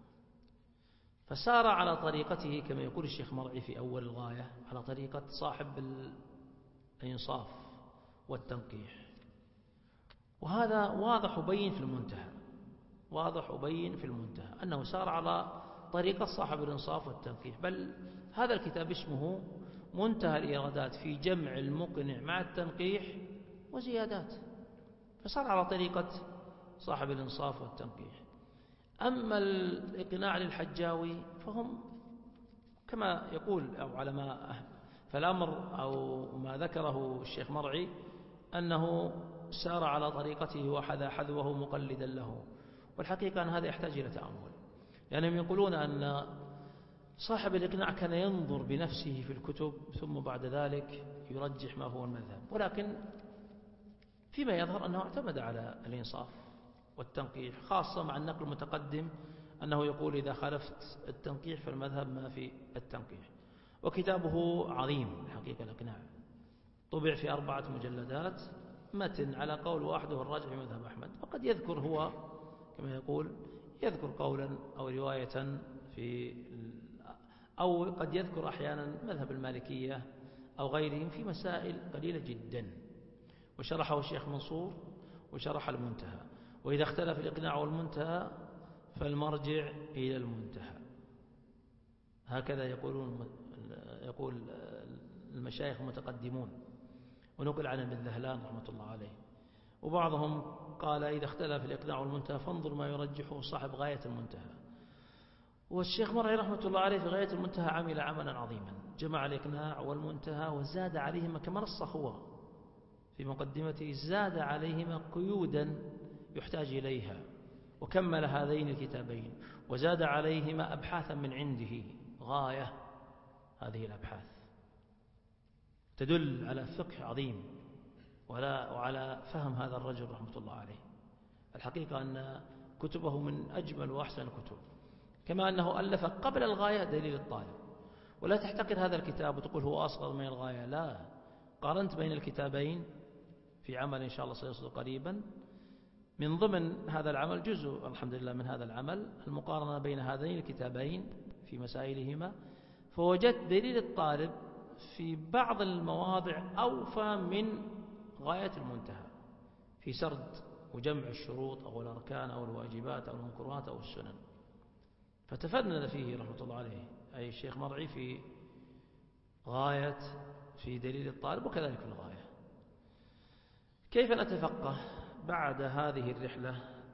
فسار على طريقته كما يقول الشيخ مرعي في أول الغاية، على طريقة صاحب الإنصاف والتنقيح. وهذا واضح وبين في المنتهى، واضح وبين في المنتهى أنه سار على طريقة صاحب الإنصاف والتنقيح. بل هذا الكتاب اسمه منتهى الإيرادات في جمع المقنع مع التنقيح وزيادات، فصار على طريقة صاحب الإنصاف والتنقيح. أما الإقناع للحجاوي فهم كما يقول أو على ما فالأمر أو ما ذكره الشيخ مرعي أنه سار على طريقته وحذا حذوه مقلدا له، والحقيقة أن هذا يحتاج إلى تأمل، لأنهم يقولون أن صاحب الإقناع كان ينظر بنفسه في الكتب ثم بعد ذلك يرجح ما هو المذهب، ولكن فيما يظهر أنه اعتمد على الإنصاف والتنقيح، خاصة مع النقل المتقدم أنه يقول إذا خالفت التنقيح فالمذهب ما في التنقيح. وكتابه عظيم الحقيقة الإقناع، طبع في أربعة مجلدات، متن على قول واحده الراجح في مذهب أحمد، وقد يذكر هو كما يقول يذكر قولا أو رواية في أو قد يذكر أحيانا مذهب المالكية أو غيرهم في مسائل قليلة جدا، وشرحه الشيخ منصور وشرح المنتهى. وإذا اختلف الإقناع والمنتهى فالمرجع إلى المنتهى، هكذا يقولون يقول المشايخ المتقدمون، ونقل عن ابن ذهلان رحمة الله عليه. وبعضهم قال إذا اختلف الإقناع والمنتهى فانظر ما يرجحه صاحب غاية المنتهى. والشيخ مرعي رحمة الله عليه في غاية المنتهى عمل عملا عظيما، جمع الإقناع والمنتهى وزاد عليهما كما نص هو في مقدمته، زاد عليهما قيودا يحتاج إليها، وكمل هذين الكتابين وزاد عليهما أبحاثا من عنده غاية. هذه الأبحاث تدل على فقه عظيم ولا وعلى فهم هذا الرجل رحمة الله عليه. الحقيقة أن كتبه من أجمل وأحسن الكتب، كما أنه ألف قبل الغاية دليل الطالب. ولا تحتقر هذا الكتاب وتقول هو أصغر من الغاية، لا، قارنت بين الكتابين في عمل إن شاء الله سيصدر قريبا. من ضمن هذا العمل جزء الحمد لله من هذا العمل المقارنة بين هذين الكتابين في مسائلهما، فوجدت دليل الطالب في بعض المواضع أوفى من غاية المنتهى في سرد وجمع الشروط أو الأركان أو الواجبات أو المنكرات أو السنن. فتفنن فيه رحمة الله عليه أي الشيخ مرعي في غاية في دليل الطالب، وكذلك في الغاية. كيف نتفقه بعد هذه الرحلة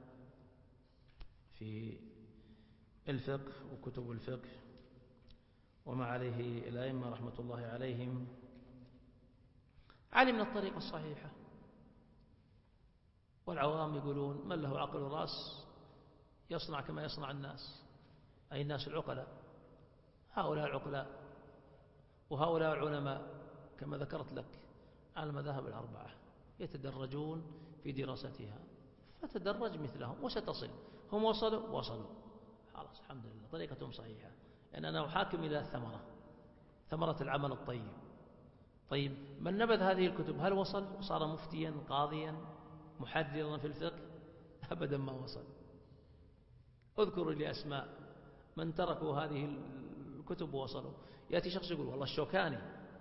في الفقه وكتب الفقه وما عليه الأئمة رحمة الله عليهم؟ علمنا الطريقة الصحيحة، والعوام يقولون من له عقل راس يصنع كما يصنع الناس، أي الناس العقلاء، هؤلاء العقلاء وهؤلاء العلماء كما ذكرت لك على المذاهب الأربعة يتدرجون في دراستها، فتدرج مثلهم وستصل. هم وصلوا وصلوا خلاص الحمد لله، طريقتهم صحيحة، لأن أنا أحاكم إلى الثمرة، ثمرة العمل الطيب. طيب من نبذ هذه الكتب هل وصل وصار مفتيا قاضيا محررا في الفقه؟ أبدا ما وصل. اذكروا لي أسماء من تركوا هذه الكتب ووصلوا. يأتي شخص يقول والله الشوكاني،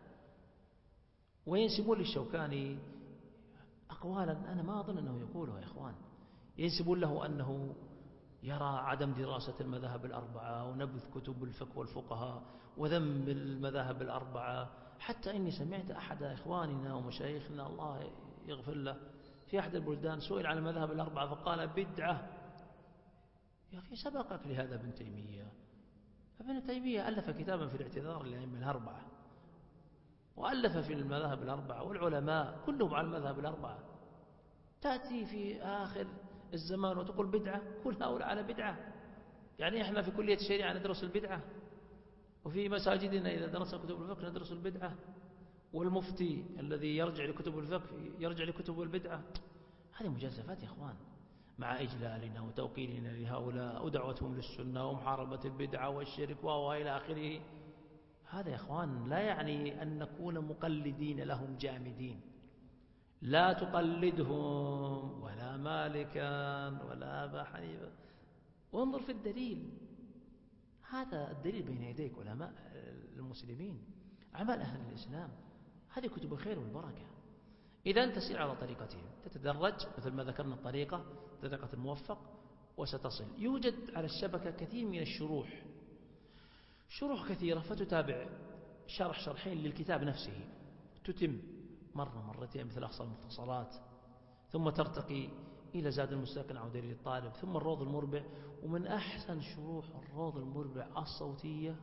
وينسبون للشوكاني أقوالا أنا ما أظن أنه يقولها يا إخوان. ينسبون له أنه يرى عدم دراسة المذاهب الأربعة ونبذ كتب الفقه والفقهاء وذم المذاهب الأربعة. حتى إني سمعت أحد إخواننا ومشايخنا الله يغفر له في أحد البلدان سئل عن المذاهب الأربعة فقال بدعة. يا أخي سبقك لهذا ابن تيمية. ابن تيمية ألف كتابا في الاعتذار للأئمة الأربعة، وألف في المذاهب الأربعة، والعلماء كلهم على المذاهب الأربعة. تأتي في آخر الزمان وتقول بدعة، كل هؤلاء على بدعة. يعني إحنا في كلية الشريعة ندرس البدعة، وفي مساجدنا إذا درسنا كتب الفقه ندرس البدعة، والمفتي الذي يرجع لكتب الفقه يرجع لكتب البدعة. هذه مجازفات يا إخوان، مع إجلالنا وتوقيرنا لهؤلاء ودعوتهم للسنة ومحاربة البدعة والشرك وإلى آخره. هذا يا إخوان لا يعني أن نكون مقلدين لهم جامدين. لا تقلدهم ولا مالكا ولا أبا حنيفة، وانظر في الدليل. هذا الدليل بين يديك علماء المسلمين، أعمال أهل الإسلام. هذه كتب الخير والبركة. إذا أنت تسير على طريقتهم تتدرج مثل ما ذكرنا الطريقة طريقة الموفق وستصل. يوجد على الشبكة كثير من الشروح، شروح كثيرة، فتتابع شرح شرحين للكتاب نفسه، تتم مرة مرتين مثل أقصى المختصرات، ثم ترتقي إلى زاد المستقنع ودليل الطالب، ثم الروض المربع. ومن أحسن شروح الروض المربع الصوتية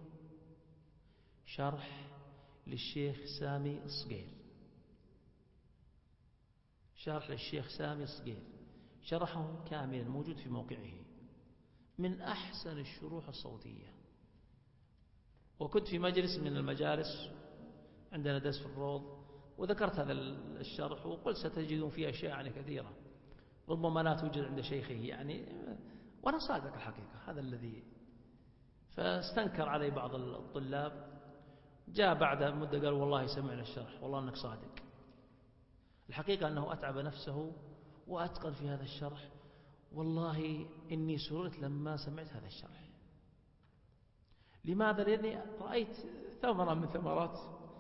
شرح للشيخ سامي الصقير، شرح للشيخ سامي الصقير، شرحه كاملا موجود في موقعه، من أحسن الشروح الصوتية. وكنت في مجلس من المجالس عندنا درس في الروض وذكرت هذا الشرح وقلت ستجدون فيه أشياء يعني كثيرة ربما لا توجد عند شيخه يعني، وأنا صادق الحقيقة هذا الذي. فاستنكر علي بعض الطلاب، جاء بعد مدة قال والله سمعنا الشرح والله أنك صادق. الحقيقة أنه أتعب نفسه وأتقن في هذا الشرح، والله إني سررت لما سمعت هذا الشرح. لماذا؟ لأني رأيت ثمرة من ثمرات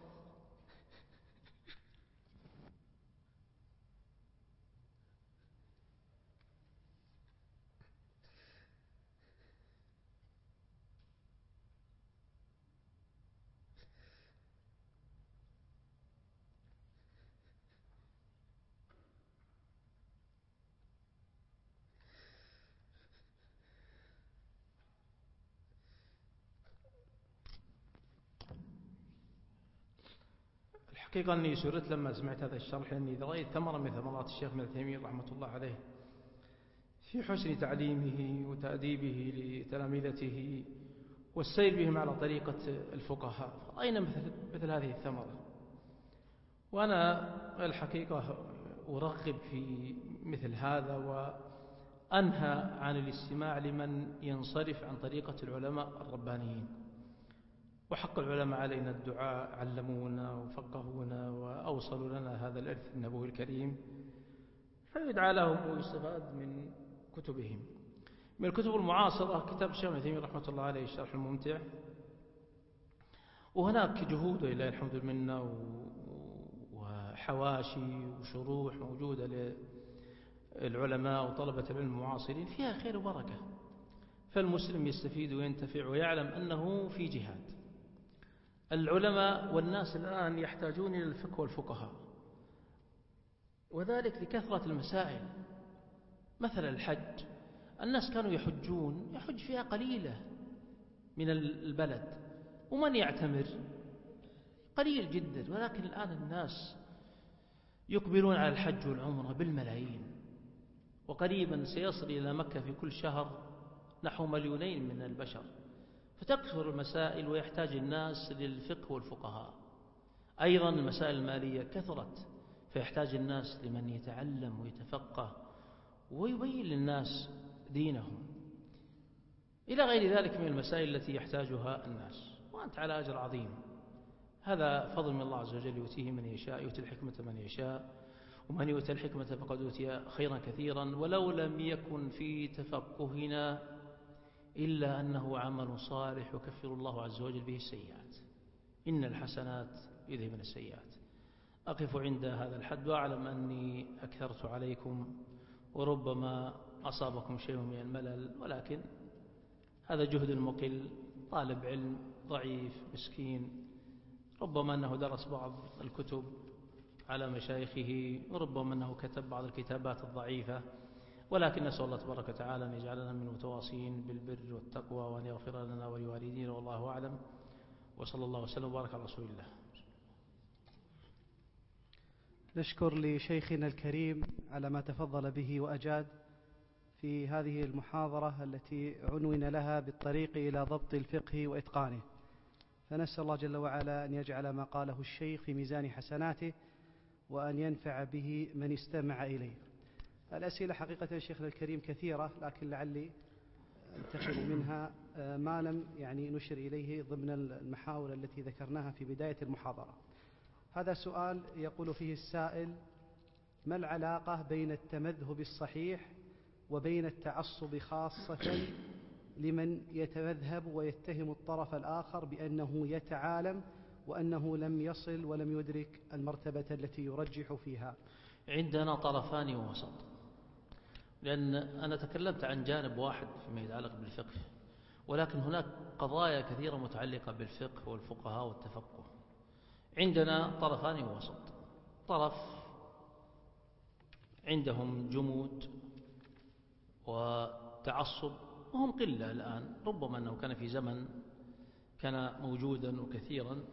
الحقيقة أني سررت لما سمعت هذا الشرح، لأني رأيت ثمرة من ثمرات الشيخ ابن تيمية رحمة الله عليه في حسن تعليمه وتأديبه لتلامذته والسير بهم على طريقة الفقهاء، رأينا مثل, مثل هذه الثمرة. وأنا الحقيقة أرغب في مثل هذا وأنهى عن الاستماع لمن ينصرف عن طريقة العلماء الربانيين. وحق العلماء علينا الدعاء، علمونا وفقهونا وأوصلوا لنا هذا الإرث النبوي الكريم، فيدعى لهم ويستفاد من كتبهم. من الكتب المعاصرة كتاب الشيخ ابن تيمية رحمة الله عليه الشرح الممتع، وهناك جهود لله الحمد لله وحواشي وشروح موجودة للعلماء وطلبة العلم المعاصرين فيها خير وبركة، فالمسلم يستفيد وينتفع ويعلم أنه في جهاد. العلماء والناس الآن يحتاجون إلى الفقه والفقهاء، وذلك لكثرة المسائل. مثل الحج، الناس كانوا يحجون يحج فيها قليلة من البلد، ومن يعتمر قليل جدا، ولكن الآن الناس يقبلون على الحج والعمرة بالملايين، وقريبا سيصل إلى مكة في كل شهر نحو مليونين من البشر، فتكثر المسائل ويحتاج الناس للفقه والفقهاء. أيضا المسائل المالية كثرت، فيحتاج الناس لمن يتعلم ويتفقه ويبين للناس دينهم، إلى غير ذلك من المسائل التي يحتاجها الناس. وأنت على أجر عظيم، هذا فضل من الله عز وجل يؤتيه من يشاء، يؤتي الحكمة من يشاء، ومن يؤتي الحكمة فقد أوتي خيرا كثيرا. ولو لم يكن في تفقهنا إلا أنه عمل صالح يكفر الله عز وجل به السيئات، إن الحسنات يذهبن السيئات. أقف عند هذا الحد وأعلم أني أكثرت عليكم وربما أصابكم شيء من الملل، ولكن هذا جهد المقل، طالب علم ضعيف مسكين، ربما أنه درس بعض الكتب على مشايخه، وربما أنه كتب بعض الكتابات الضعيفة، ولكن نسأل الله تبارك وتعالى أن يجعلنا من المتواصين بالبر والتقوى، وأن يغفر لنا ولوالدينا، والله أعلم. وصلى الله وسلم وبارك على رسول الله. نشكر لشيخنا الكريم على ما تفضل به وأجاد في هذه المحاضرة التي عنون لها بالطريق إلى ضبط الفقه وإتقانه، فنسأل الله جل وعلا أن يجعل ما قاله الشيخ في ميزان حسناته، وأن ينفع به من استمع إليه. الأسئلة حقيقة شيخنا الكريم كثيرة، لكن لعلي أنتقل منها ما لم يعني نشر إليه ضمن المحاور التي ذكرناها في بداية المحاضرة. هذا سؤال يقول فيه السائل: ما العلاقة بين التمذهب الصحيح وبين التعصب، خاصة لمن يتمذهب ويتهم الطرف الآخر بأنه يتعالم وأنه لم يصل ولم يدرك المرتبة التي يرجح فيها؟ عندنا طرفان ووسط، لأن أنا تكلمت عن جانب واحد فيما يتعلق بالفقه، ولكن هناك قضايا كثيرة متعلقة بالفقه والفقهاء والتفقه. عندنا طرفان ووسط، طرف عندهم جمود وتعصب، وهم قلة الآن، ربما أنه كان في زمن كان موجودا وكثيرا،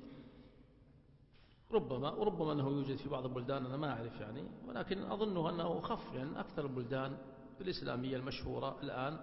ربما وربما أنه يوجد في بعض البلدان، أنا ما أعرف يعني، ولكن أظنه أنه خف، لأن يعني أكثر البلدان الإسلامية المشهورة الآن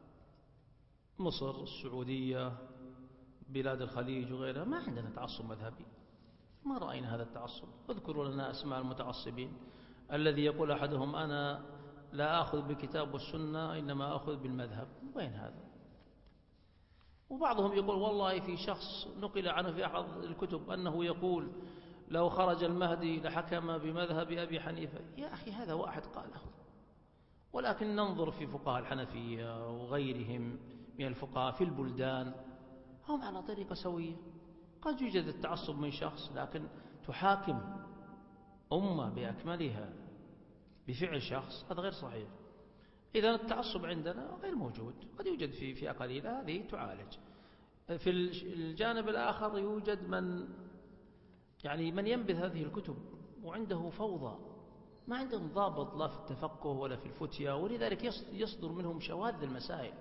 مصر، السعودية، بلاد الخليج وغيرها ما عندنا تعصب مذهبي، ما رأينا هذا التعصب. اذكروا لنا أسماء المتعصبين، الذي يقول أحدهم أنا لا أخذ بالكتاب والسنة إنما أخذ بالمذهب، وين هذا؟ وبعضهم يقول والله في شخص نقل عنه في أحد الكتب أنه يقول لو خرج المهدي لحكم بمذهب أبي حنيفة. يا أخي هذا واحد قاله، ولكن ننظر في فقهاء الحنفية وغيرهم من الفقهاء في البلدان هم على طريقة سوية. قد يوجد التعصب من شخص، لكن تحاكم أمة بأكملها بفعل شخص، هذا غير صحيح. إذا التعصب عندنا غير موجود، قد يوجد في فئة قليلة هذه تعالج. في الجانب الآخر يوجد من يعني من ينبذ هذه الكتب وعنده فوضى، ما عندهم ضابط لا في التفقه ولا في الفتية، ولذلك يصدر منهم شواذ المسائل،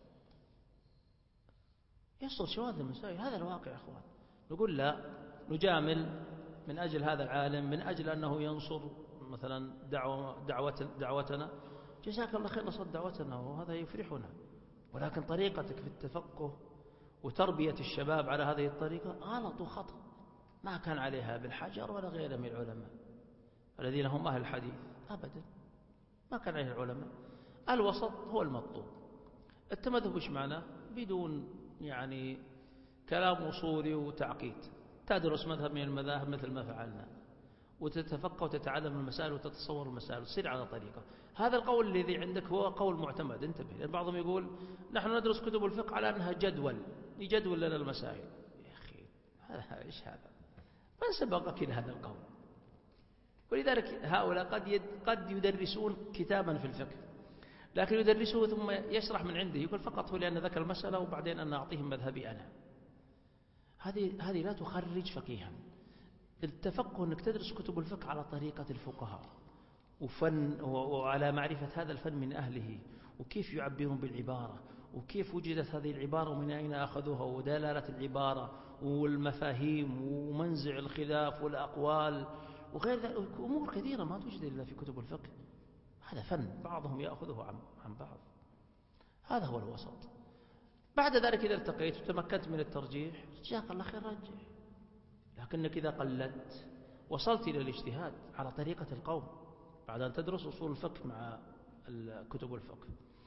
يصدر شواذ المسائل. هذا الواقع يا أخوان. نقول لا، نجامل من أجل هذا العالم، من أجل أنه ينصر مثلا دعوة دعوة دعوتنا، جزاك الله خير نصر دعوتنا وهذا يفرحنا، ولكن طريقتك في التفقه وتربية الشباب على هذه الطريقة غلط وخطأ، ما كان عليها ابن حجر ولا غيره من العلماء الذين هم أهل الحديث، أبدا ما كان عليه العلماء. الوسط هو المطلوب. التمذهب إيش معناه؟ بدون يعني كلام وصولي وتعقيد، تدرس مذهب من المذاهب مثل ما فعلنا، وتتفقه وتتعلم المسائل وتتصور المسائل وتصير على طريقة. هذا القول الذي عندك هو قول معتمد، انتبه، لأن بعضهم يقول نحن ندرس كتب الفقه على أنها جدول، يجدول لنا المسائل. يا أخي هذا إيش هذا؟ من سبقك إلى هذا القول؟ ولذلك هؤلاء قد يد قد يدرسون كتابا في الفقه، لكن يدرسه ثم يشرح من عنده، يقول فقط هو لأن ذكر المسألة وبعدين أنا أعطيهم مذهبي أنا. هذه هذه لا تخرج فقيها. التفقه أنك تدرس كتب الفقه على طريقة الفقهاء وفن، وعلى معرفة هذا الفن من أهله، وكيف يعبرون بالعبارة، وكيف وجدت هذه العبارة ومن أين أخذوها، ودلالة العبارة والمفاهيم ومنزع الخلاف والأقوال وغير ذلك، أمور كثيرة ما توجد إلا في كتب الفقه. هذا فن بعضهم يأخذه عن عن بعض. هذا هو الوسط. بعد ذلك إذا التقيت وتمكنت من الترجيح جزاك الله خير رجح، لكنك إذا قلدت وصلت إلى الاجتهاد على طريقة القوم بعد أن تدرس أصول الفقه مع كتب الفقه.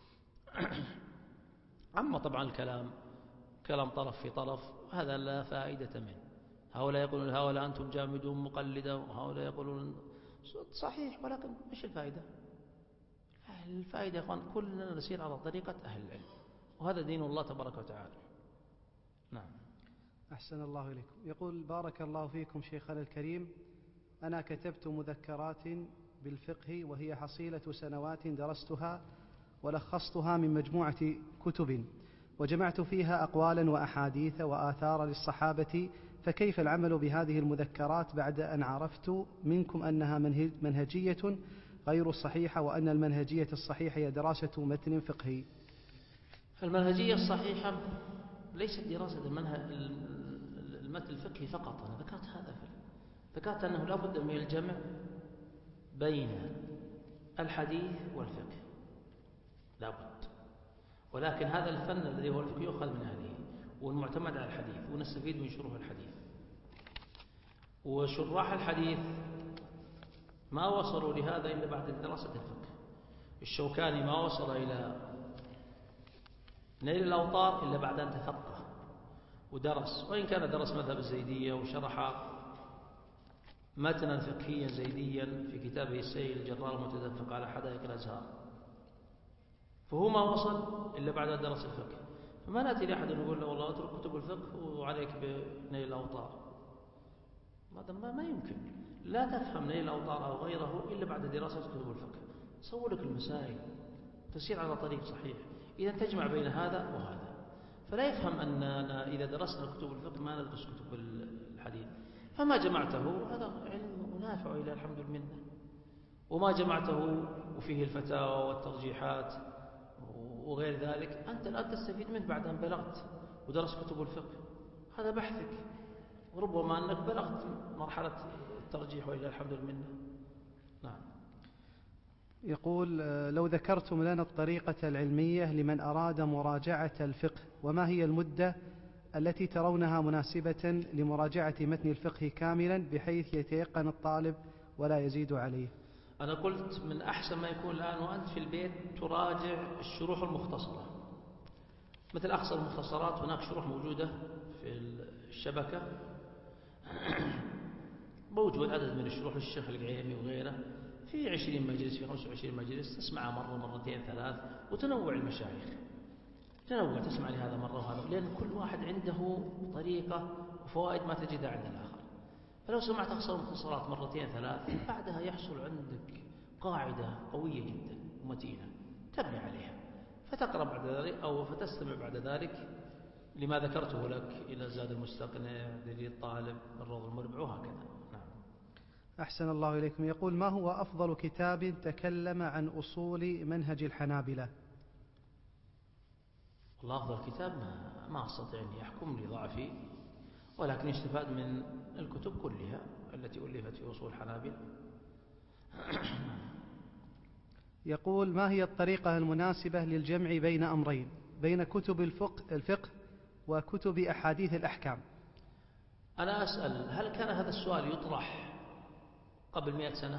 أما طبعا الكلام كلام طرف في طرف هذا لا فائدة منه. هؤلاء يقولون هؤلاء أنتم جامدون مقلدة، وهؤلاء يقولون صحيح، ولكن مش الفائدة؟ الفائدة يا أخوان كلنا نسير على طريقة أهل العلم، وهذا دين الله تبارك وتعالى. نعم. أحسن الله إليكم. يقول بارك الله فيكم شيخنا الكريم، أنا كتبت مذكرات بالفقه وهي حصيلة سنوات درستها ولخصتها من مجموعة كتب، وجمعت فيها أقوالا وأحاديث وآثار للصحابة، فكيف العمل بهذه المذكرات بعد أن عرفت منكم أنها منهجية غير صحيحة، وأن المنهجية الصحيحة هي دراسة متن فقهي؟ المنهجية الصحيحة ليست دراسة المنهج المتن الفقهي فقط، أنا ذكرت هذا في ذكرت أنه لا بد من الجمع بين الحديث والفقه، لا بد، ولكن هذا الفن الذي هو الفقه يؤخذ من أهله والمعتمد على الحديث، ونستفيد من شروح الحديث. وشراح الحديث ما وصلوا لهذا إلا بعد دراسة الفقه. الشوكاني ما وصل إلى نيل الأوطار إلا بعد أن تفقه ودرس، وإن كان درس مذهب الزيدية وشرح متنا فقهيا زيديا في كتابه السيل الجرار المتدفق على حدائق الأزهار، فهو ما وصل إلا بعد أن درس الفقه. فما نأتي لأحد نقول له والله اترك كتب الفقه وعليك بنيل الأوطار، هذا ما, ما يمكن. لا تفهم نيل الأوطار أو غيره إلا بعد دراسة كتب الفقه، تصور لك المسائل تسير على طريق صحيح. إذا تجمع بين هذا وهذا، فلا يفهم أننا إذا درسنا كتب الفقه ما ندرس كتب الحديث. فما جمعته هذا علم نافع إلى الحمد لله، وما جمعته وفيه الفتاوى والترجيحات وغير ذلك أنت الآن تستفيد منه بعد أن بلغت ودرست كتب الفقه، هذا بحثك، وربما أنك بلغت مرحلة الترجيح وإلى الحمد لله. نعم. يقول لو ذكرتم لنا الطريقة العلمية لمن أراد مراجعة الفقه، وما هي المدة التي ترونها مناسبة لمراجعة متن الفقه كاملا بحيث يتيقن الطالب ولا يزيد عليه؟ أنا قلت من أحسن ما يكون الآن وأنت في البيت تراجع الشروح المختصرة، مثل أقصى المختصرات هناك شروح موجودة في الشبكة موجود عدد من الشروح للشيخ القعيمي وغيره في عشرين مجلس في خمسة وعشرين مجلس، تسمعها مرة مرتين ثلاث، وتنوع المشايخ، تنوع تسمع لهذا مرة وهذا، لأن كل واحد عنده طريقة وفوائد ما تجدها عند الآخر. فلو سمعت أقصى المختصرات مرتين ثلاث بعدها يحصل عندك قاعدة قوية جدا ومتينة تبني عليها، فتقرأ بعد ذلك أو فتستمع بعد ذلك لما ذكرته لك إلى زاد المستقنع، دليل الطالب، الروض المربع، وهكذا. نعم. أحسن الله إليكم. يقول ما هو أفضل كتاب تكلم عن أصول منهج الحنابلة؟ والله أفضل كتاب ما, ما أستطيع أن يحكم لضعفي، ولكن يستفاد من الكتب كلها التي ألفت في أصول الحنابلة. يقول ما هي الطريقة المناسبة للجمع بين أمرين، بين كتب الفقه, الفقه وكتب أحاديث الأحكام؟ أنا أسأل هل كان هذا السؤال يطرح قبل مئة سنة؟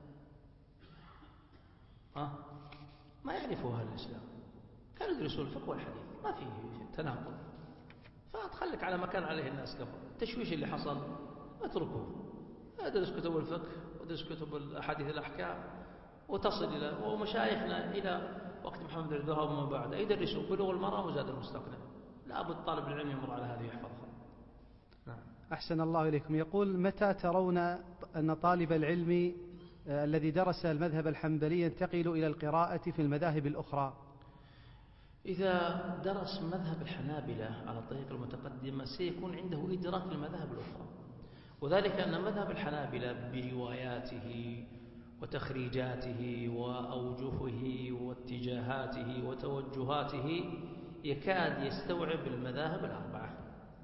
ها؟ ما يعرفه أهل الإسلام، كانوا يدرسون الفقه والحديث، ما فيه تناقض، فأتخلك على ما كان عليه الناس قبل. التشويش اللي حصل اتركوه، ادرس كتب الفقه وادرس كتب الأحاديث الأحكام وتصل إلى، ومشايخنا إلى وقت محمد بن الوهاب وما بعد يدرسوا بلوغ المرأة وزاد المستقنع، لابد طالب العلم يمر على هذه يحفظها. نعم. أحسن الله إليكم. يقول متى ترون أن طالب العلم الذي درس المذهب الحنبلي ينتقل إلى القراءة في المذاهب الأخرى؟ إذا درس مذهب الحنابلة على الطريقة المتقدمة سيكون عنده إدراك للمذاهب الأخرى، وذلك أن مذهب الحنابلة برواياته وتخريجاته وأوجهه واتجاهاته وتوجهاته يكاد يستوعب المذاهب الأربعة،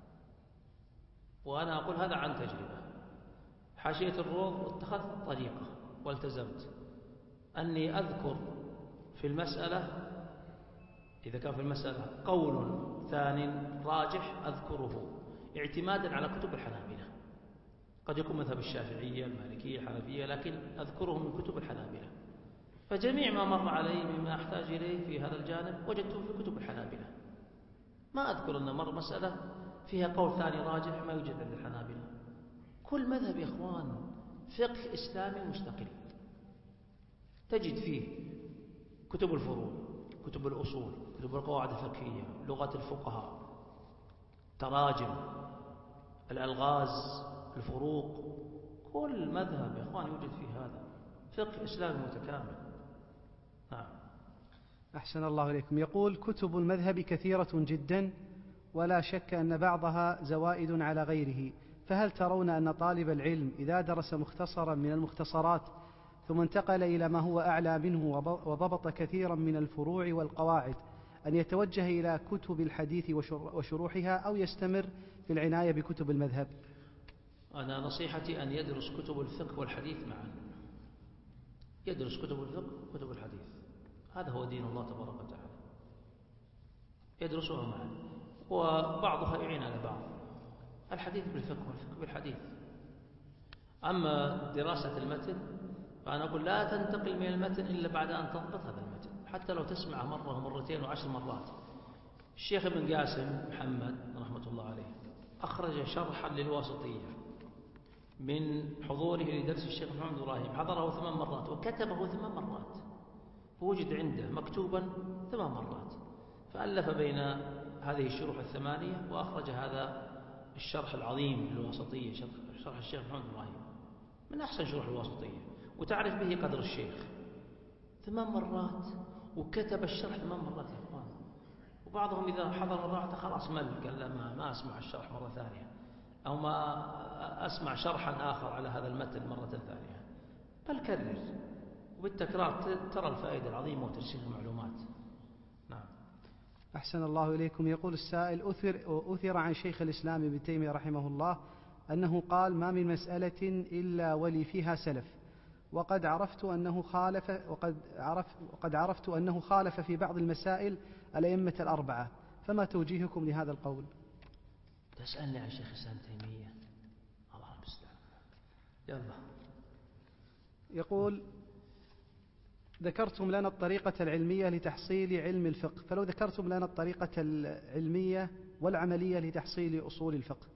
وأنا أقول هذا عن تجربة. حاشية الروض اتخذت طريقة والتزمت أني أذكر في المسألة، إذا كان في المسألة قول ثاني راجح أذكره اعتمادا على كتب الحنابلة، قد يكون مذهب الشافعية المالكية الحنفية، لكن أذكره من كتب الحنابلة، فجميع ما مر علي مما أحتاج إليه في هذا الجانب وجدته في كتب الحنابلة. ما أذكر أن مر مسألة فيها قول ثاني راجح ما يوجد عند الحنابلة. كل مذهب يا إخوان فقه إسلامي مستقل، تجد فيه كتب الفروع، كتب الأصول، كتب القواعد الفقهية، لغة الفقهاء، تراجم، الألغاز، الفروق، كل مذهب يا إخوان يوجد فيه هذا فقه إسلامي متكامل. نعم. أحسن الله إليكم. يقول كتب المذهب كثيرة جدا ولا شك أن بعضها زوائد على غيره، فهل ترون أن طالب العلم إذا درس مختصرا من المختصرات ثم انتقل إلى ما هو أعلى منه وضبط كثيرا من الفروع والقواعد أن يتوجه إلى كتب الحديث وشروحها أو يستمر في العناية بكتب المذهب؟ أنا نصيحتي أن يدرس كتب الفقه والحديث معا، يدرس كتب الفقه وكتب الحديث، هذا هو دين الله تبارك وتعالى، يدرسها معا، وبعضها يعين على بعض، الحديث بالفقه والفقه بالحديث. أما دراسة المتن فأنا أقول لا تنتقل من المتن إلا بعد أن تضبط هذا المتن، حتى لو تسمعه مرة ومرتين وعشر مرات. الشيخ ابن قاسم محمد رحمة الله عليه أخرج شرحا للواسطية من حضوره لدرس الشيخ محمد إبراهيم، حضره ثمان مرات وكتبه ثمان مرات، فوجد عنده مكتوبا ثمان مرات، فألف بين هذه الشروح الثمانية وأخرج هذا الشرح العظيم للواسطية، شرح الشيخ محمد إبراهيم من أحسن شروح الواسطية، وتعرف به قدر الشيخ، ثمان مرات وكتب الشرح ثمان مرات يا إخوان. وبعضهم إذا حضر مرة خلاص مل، قال لا ما, ما أسمع الشرح مرة ثانية، أو ما أسمع شرحا آخر على هذا المتن مرة ثانية، بل كرر، وبالتكرار ترى الفائدة العظيمة وترسيخ المعلومات. أحسن الله إليكم. يقول السائل: أثر, أثر عن شيخ الإسلام ابن تيمية رحمه الله أنه قال: ما من مسألة إلا ولي فيها سلف، وقد عرفت أنه خالف وقد عرف وقد عرفت أنه خالف في بعض المسائل الأئمة الأربعة، فما توجيهكم لهذا القول؟ تسألني عن شيخ الإسلام تيمية، الله المستعان. يلا. يقول: ذكرتم لنا الطريقة العلمية لتحصيل علم الفقه، فلو ذكرتم لنا الطريقة العلمية والعملية لتحصيل أصول الفقه.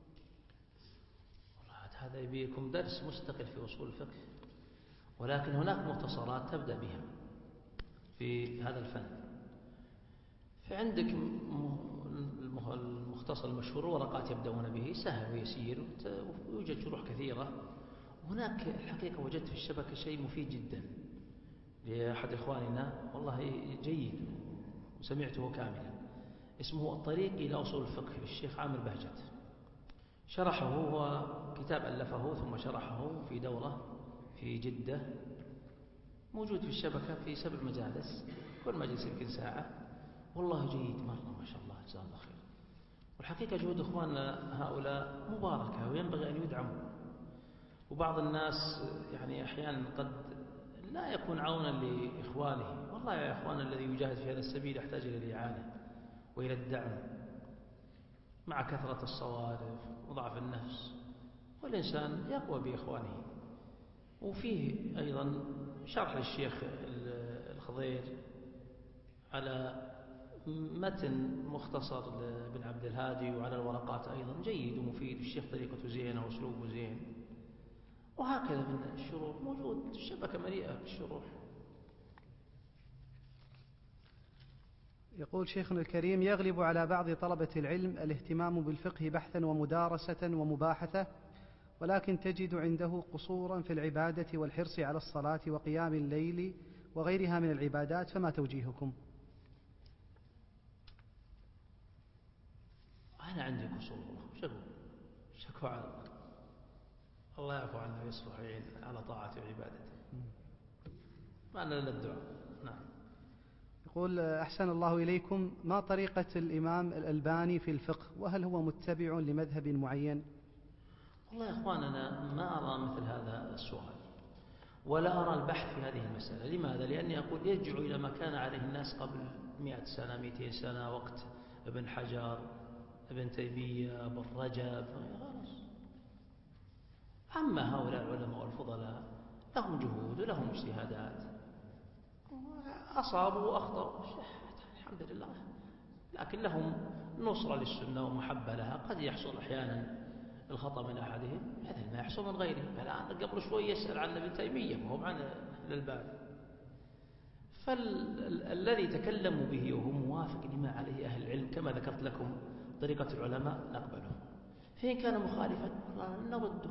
هذا يبيكم درس مستقل في أصول الفقه، ولكن هناك مختصرات تبدأ بها في هذا الفن. فعندك المختصر المشهور ورقات يبدأون به، سهل ويسير ويوجد شروح كثيرة. هناك الحقيقة وجدت في الشبكة شيء مفيد جدا لأحد إخواننا، والله جيد وسمعته كاملا، اسمه الطريق إلى أصول الفقه للشيخ عامر بهجت. شرحه، هو كتاب ألفه ثم شرحه في دورة في جدة، موجود في الشبكة في سبع مجالس، كل مجلس يمكن ساعة. والله جيد مرة ما شاء الله، جزاه الله خير. والحقيقة جهود إخواننا هؤلاء مباركة وينبغي أن يدعموا. وبعض الناس يعني أحيانا قد لا يكون عونا لإخوانه. والله يا إخوان، الذي يجاهد في هذا السبيل يحتاج إلى الإعانة وإلى الدعم، مع كثرة الصوارف وضعف النفس، والإنسان يقوى بإخوانه. وفيه أيضا شرح للشيخ الخضير على متن مختصر لابن عبد الهادي، وعلى الورقات أيضا جيد ومفيد. الشيخ طريقته زينة وأسلوبه زين، وهكذا من الشروح موجود. الشبكة مليئة بالشروح. يقول شيخنا الكريم: يغلب على بعض طلبة العلم الاهتمام بالفقه بحثا ومدارسة ومباحثة، ولكن تجد عنده قصورا في العبادة والحرص على الصلاة وقيام الليل وغيرها من العبادات، فما توجيهكم؟ أنا عندي قصور، شكو شكو على الله يعفو عنا ويصلح على طاعة وعبادته، ما لنا إلا الدعاء. نعم. يقول: أحسن الله إليكم، ما طريقة الإمام الألباني في الفقه، وهل هو متبع لمذهب معين؟ والله يا إخوان، أنا ما أرى مثل هذا السؤال، ولا أرى البحث في هذه المسألة. لماذا؟ لأني أقول يرجع إلى ما كان عليه الناس قبل مئة سنة مئتين سنة، وقت ابن حجر، ابن تيمية، ابن رجب. خلاص. أما هؤلاء العلماء والفضلاء لهم جهود ولهم اجتهادات، أصابوا وأخطأوا الحمد لله، لكن لهم نصرة للسنة ومحبة لها. قد يحصل أحيانا الخطأ من أحدهم مثل ما يحصل من غيره. الآن قبل شوي يسأل عن ابن تيمية وهو عن الألباني، فالذي تكلموا به وهو موافق لما عليه أهل العلم كما ذكرت لكم طريقة العلماء نقبله، فإن كان مخالفا نرده،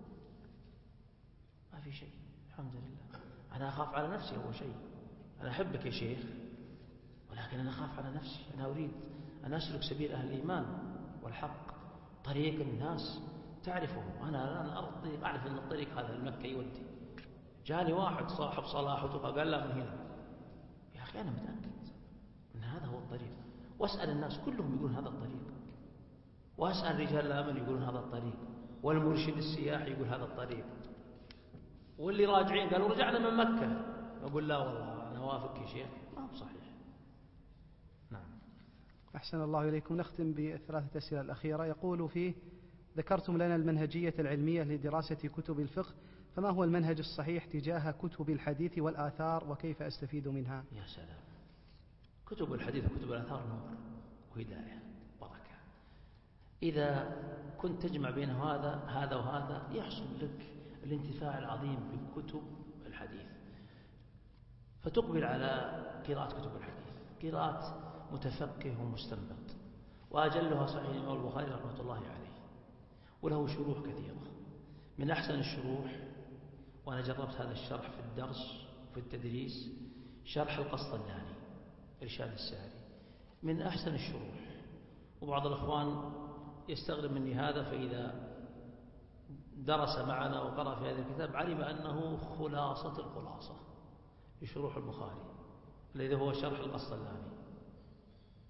ما في شيء الحمد لله. أنا أخاف على نفسي أول شيء، أنا أحبك يا شيخ، ولكن أنا أخاف على نفسي. أنا أريد أن أسلك سبيل أهل الإيمان والحق، طريق الناس تعرفه. أنا أنا أرضي أعرف أن الطريق هذا المكة يودي. جاني واحد صاحب صلاح وتقى قال لا من هنا، يا أخي أنا متأكد أن هذا هو الطريق، وأسأل الناس كلهم يقولون هذا الطريق، وأسأل رجال الأمن يقولون هذا الطريق، والمرشد السياحي يقول هذا الطريق، واللي راجعين قالوا رجعنا من مكة. أقول لا والله أنا وافق يا شيخ، ما هو صحيح. نعم. أحسن الله إليكم. نختم بثلاثة أسئلة الأخيرة. يقول فيه: ذكرتم لنا المنهجية العلمية لدراسة كتب الفقه، فما هو المنهج الصحيح تجاه كتب الحديث والآثار، وكيف أستفيد منها؟ يا سلام، كتب الحديث وكتب الآثار نور وهداية بركة. إذا كنت تجمع بين هذا هذا وهذا يحصل لك الانتفاع العظيم بكتب الحديث، فتقبل على قراءة كتب الحديث قراءة متفقه ومستنبط. وأجلها صحيح الإمام البخاري رحمة الله عليه، وله شروح كثيرة. من أحسن الشروح، وأنا جربت هذا الشرح في الدرس وفي التدريس، شرح القسطلاني إرشاد الساري، من أحسن الشروح. وبعض الأخوان يستغرب مني هذا، فإذا درس معنا وقرأ في هذا الكتاب علم أنه خلاصة الخلاصة لشروح البخاري الذي هو شرح القسطلاني.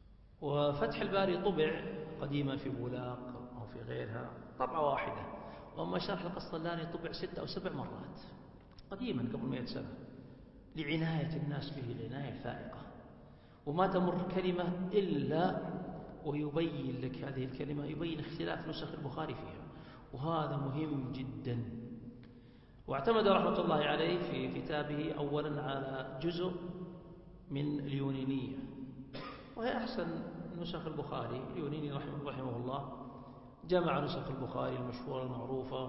وفتح الباري طبع قديما في بولاق أو في غيرها طبعة واحدة، وأما شرح القسطلاني طبع ستة أو سبع مرات قديما قبل مئة سنة، لعناية الناس به العناية الفائقة، وما تمر كلمة إلا ويبين لك هذه الكلمة، يبين اختلاف نسخ البخاري فيها، وهذا مهم جدا. واعتمد رحمة الله عليه في كتابه أولا على جزء من اليونانية، وهي أحسن نسخ البخاري. اليوناني رحمه, رحمه الله جمع نسخ البخاري المشهورة المعروفة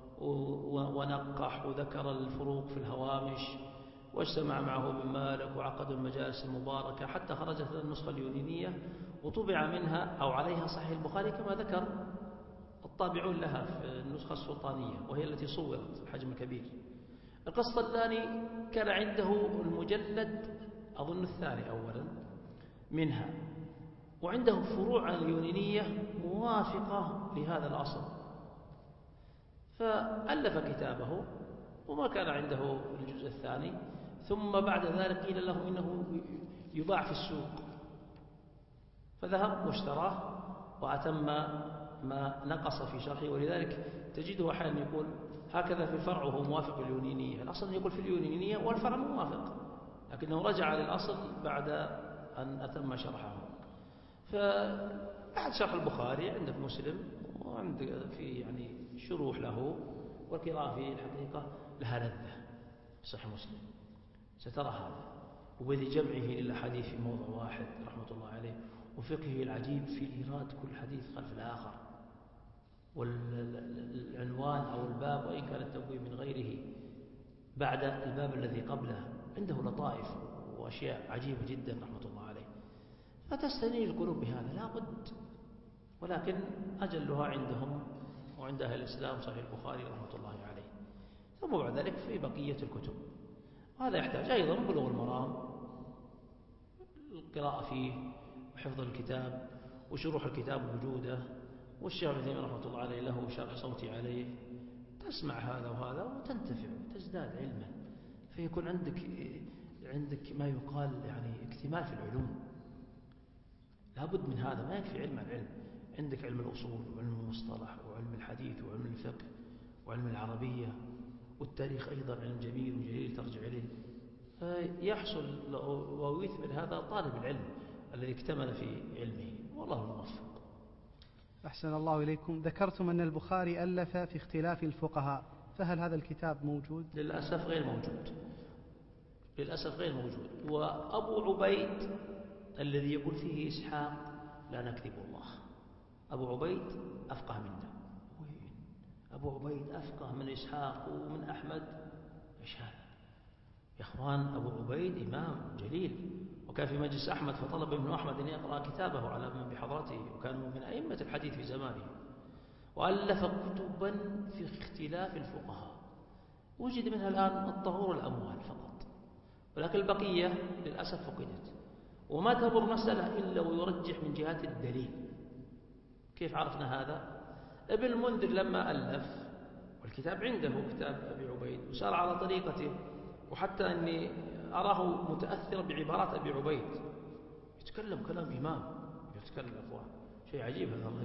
ونقح وذكر الفروق في الهوامش، واجتمع معه ابن مالك وعقدوا المجالس المباركة حتى خرجت النسخة اليونانية وطبع منها أو عليها صحيح البخاري كما ذكر الطابعون لها في النسخة السلطانية، وهي التي صورت الحجم الكبير. القسطلاني كان عنده المجلد أظن الثاني أولا منها، وعنده فروع عن اليونانية موافقة لهذا الأصل، فألف كتابه وما كان عنده الجزء الثاني، ثم بعد ذلك قيل له إنه يباع في السوق، فذهب واشتراه وأتم ما نقص في شرحه. ولذلك تجده أحيانا يقول هكذا في الفرع وهو موافق اليونانية، الأصل يقول في اليونانية والفرع موافق، لكنه رجع للأصل بعد أن أتم شرحه. فبعد شرح البخاري عندك مسلم، وعندك في يعني شروح له، والقراءة في الحقيقة لها لذة. صحيح مسلم سترى هذا، وبذي جمعه للأحاديث في موضع واحد رحمة الله عليه، وفقهه العجيب في إيراد كل حديث خلف الآخر، والعنوان أو الباب وإن كان التبويب من غيره بعد الباب الذي قبله، عنده لطائف وأشياء عجيبة جدا رحمة الله عليه. فتستنير القلوب بهذا لا بد، ولكن أجلها عندهم وعند أهل الإسلام صحيح البخاري رحمة الله عليه، ثم بعد ذلك في بقية الكتب. وهذا يحتاج أيضا بلوغ المرام، القراءة فيه وحفظ الكتاب وشروح الكتاب موجودة، والشيخ ابن تيمية رحمة الله عليه له شرح صوتي عليه، تسمع هذا وهذا وتنتفع وتزداد علما، فيكون عندك عندك ما يقال يعني اكتمال في العلوم. لابد من هذا، ما يكفي علم العلم، عندك علم الأصول وعلم المصطلح وعلم الحديث وعلم الفقه وعلم العربية والتاريخ أيضا علم جميل وجليل ترجع إليه، فيحصل ويثمر هذا طالب العلم الذي اكتمل في علمه، والله الموفق. أحسن الله إليكم. ذكرتم أن البخاري ألف في اختلاف الفقهاء، فهل هذا الكتاب موجود؟ للأسف غير موجود، للأسف غير موجود. وأبو عبيد الذي يقول فيه إسحاق لا نكذب الله، أبو عبيد أفقه منا. وين أبو عبيد أفقه من إسحاق ومن أحمد؟ إيش هذا يا أخوان؟ أبو عبيد إمام جليل، وكان في مجلس أحمد فطلب ابن أحمد أن يقرأ كتابه على من بحضرته، وكانوا من أئمة الحديث في زمانه، وألف كتبا في اختلاف الفقهاء، وجد منها الآن الطهور والأموال فقط، ولكن البقية للأسف فقدت، وما تمر مسألة إلا ويرجح من جهات الدليل. كيف عرفنا هذا؟ ابن المنذر لما ألف والكتاب عنده كتاب أبي عبيد وسار على طريقته، وحتى أني أراه متأثرا بعبارات أبي عبيد، يتكلم كلام إمام، يتكلم أخوان شيء عجيب هذا الرجل.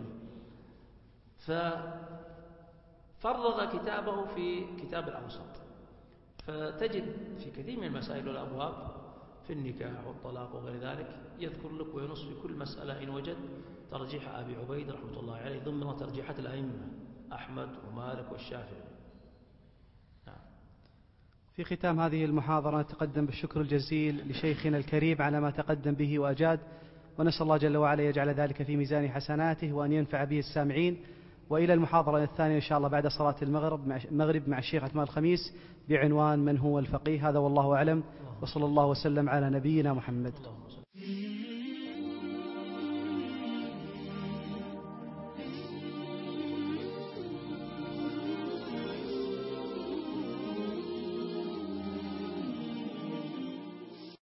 ففرغ كتابه في كتاب الأوسط، فتجد في كثير من المسائل والأبواب في النكاح والطلاق وغير ذلك يذكر لك وينص في كل مسألة إن وجد ترجيح أبي عبيد رحمة الله عليه ضمن ترجيحات الأئمة أحمد ومالك والشافعي. نعم. في ختام هذه المحاضرة نتقدم بالشكر الجزيل لشيخنا الكريم على ما تقدم به وأجاد، ونسأل الله جل وعلا يجعل ذلك في ميزان حسناته وأن ينفع به السامعين. وإلى المحاضرة الثانية إن شاء الله بعد صلاة المغرب مع, المغرب مع الشيخ عثمان الخميس بعنوان من هو الفقيه. هذا والله أعلم، وصلى الله وسلم على نبينا محمد.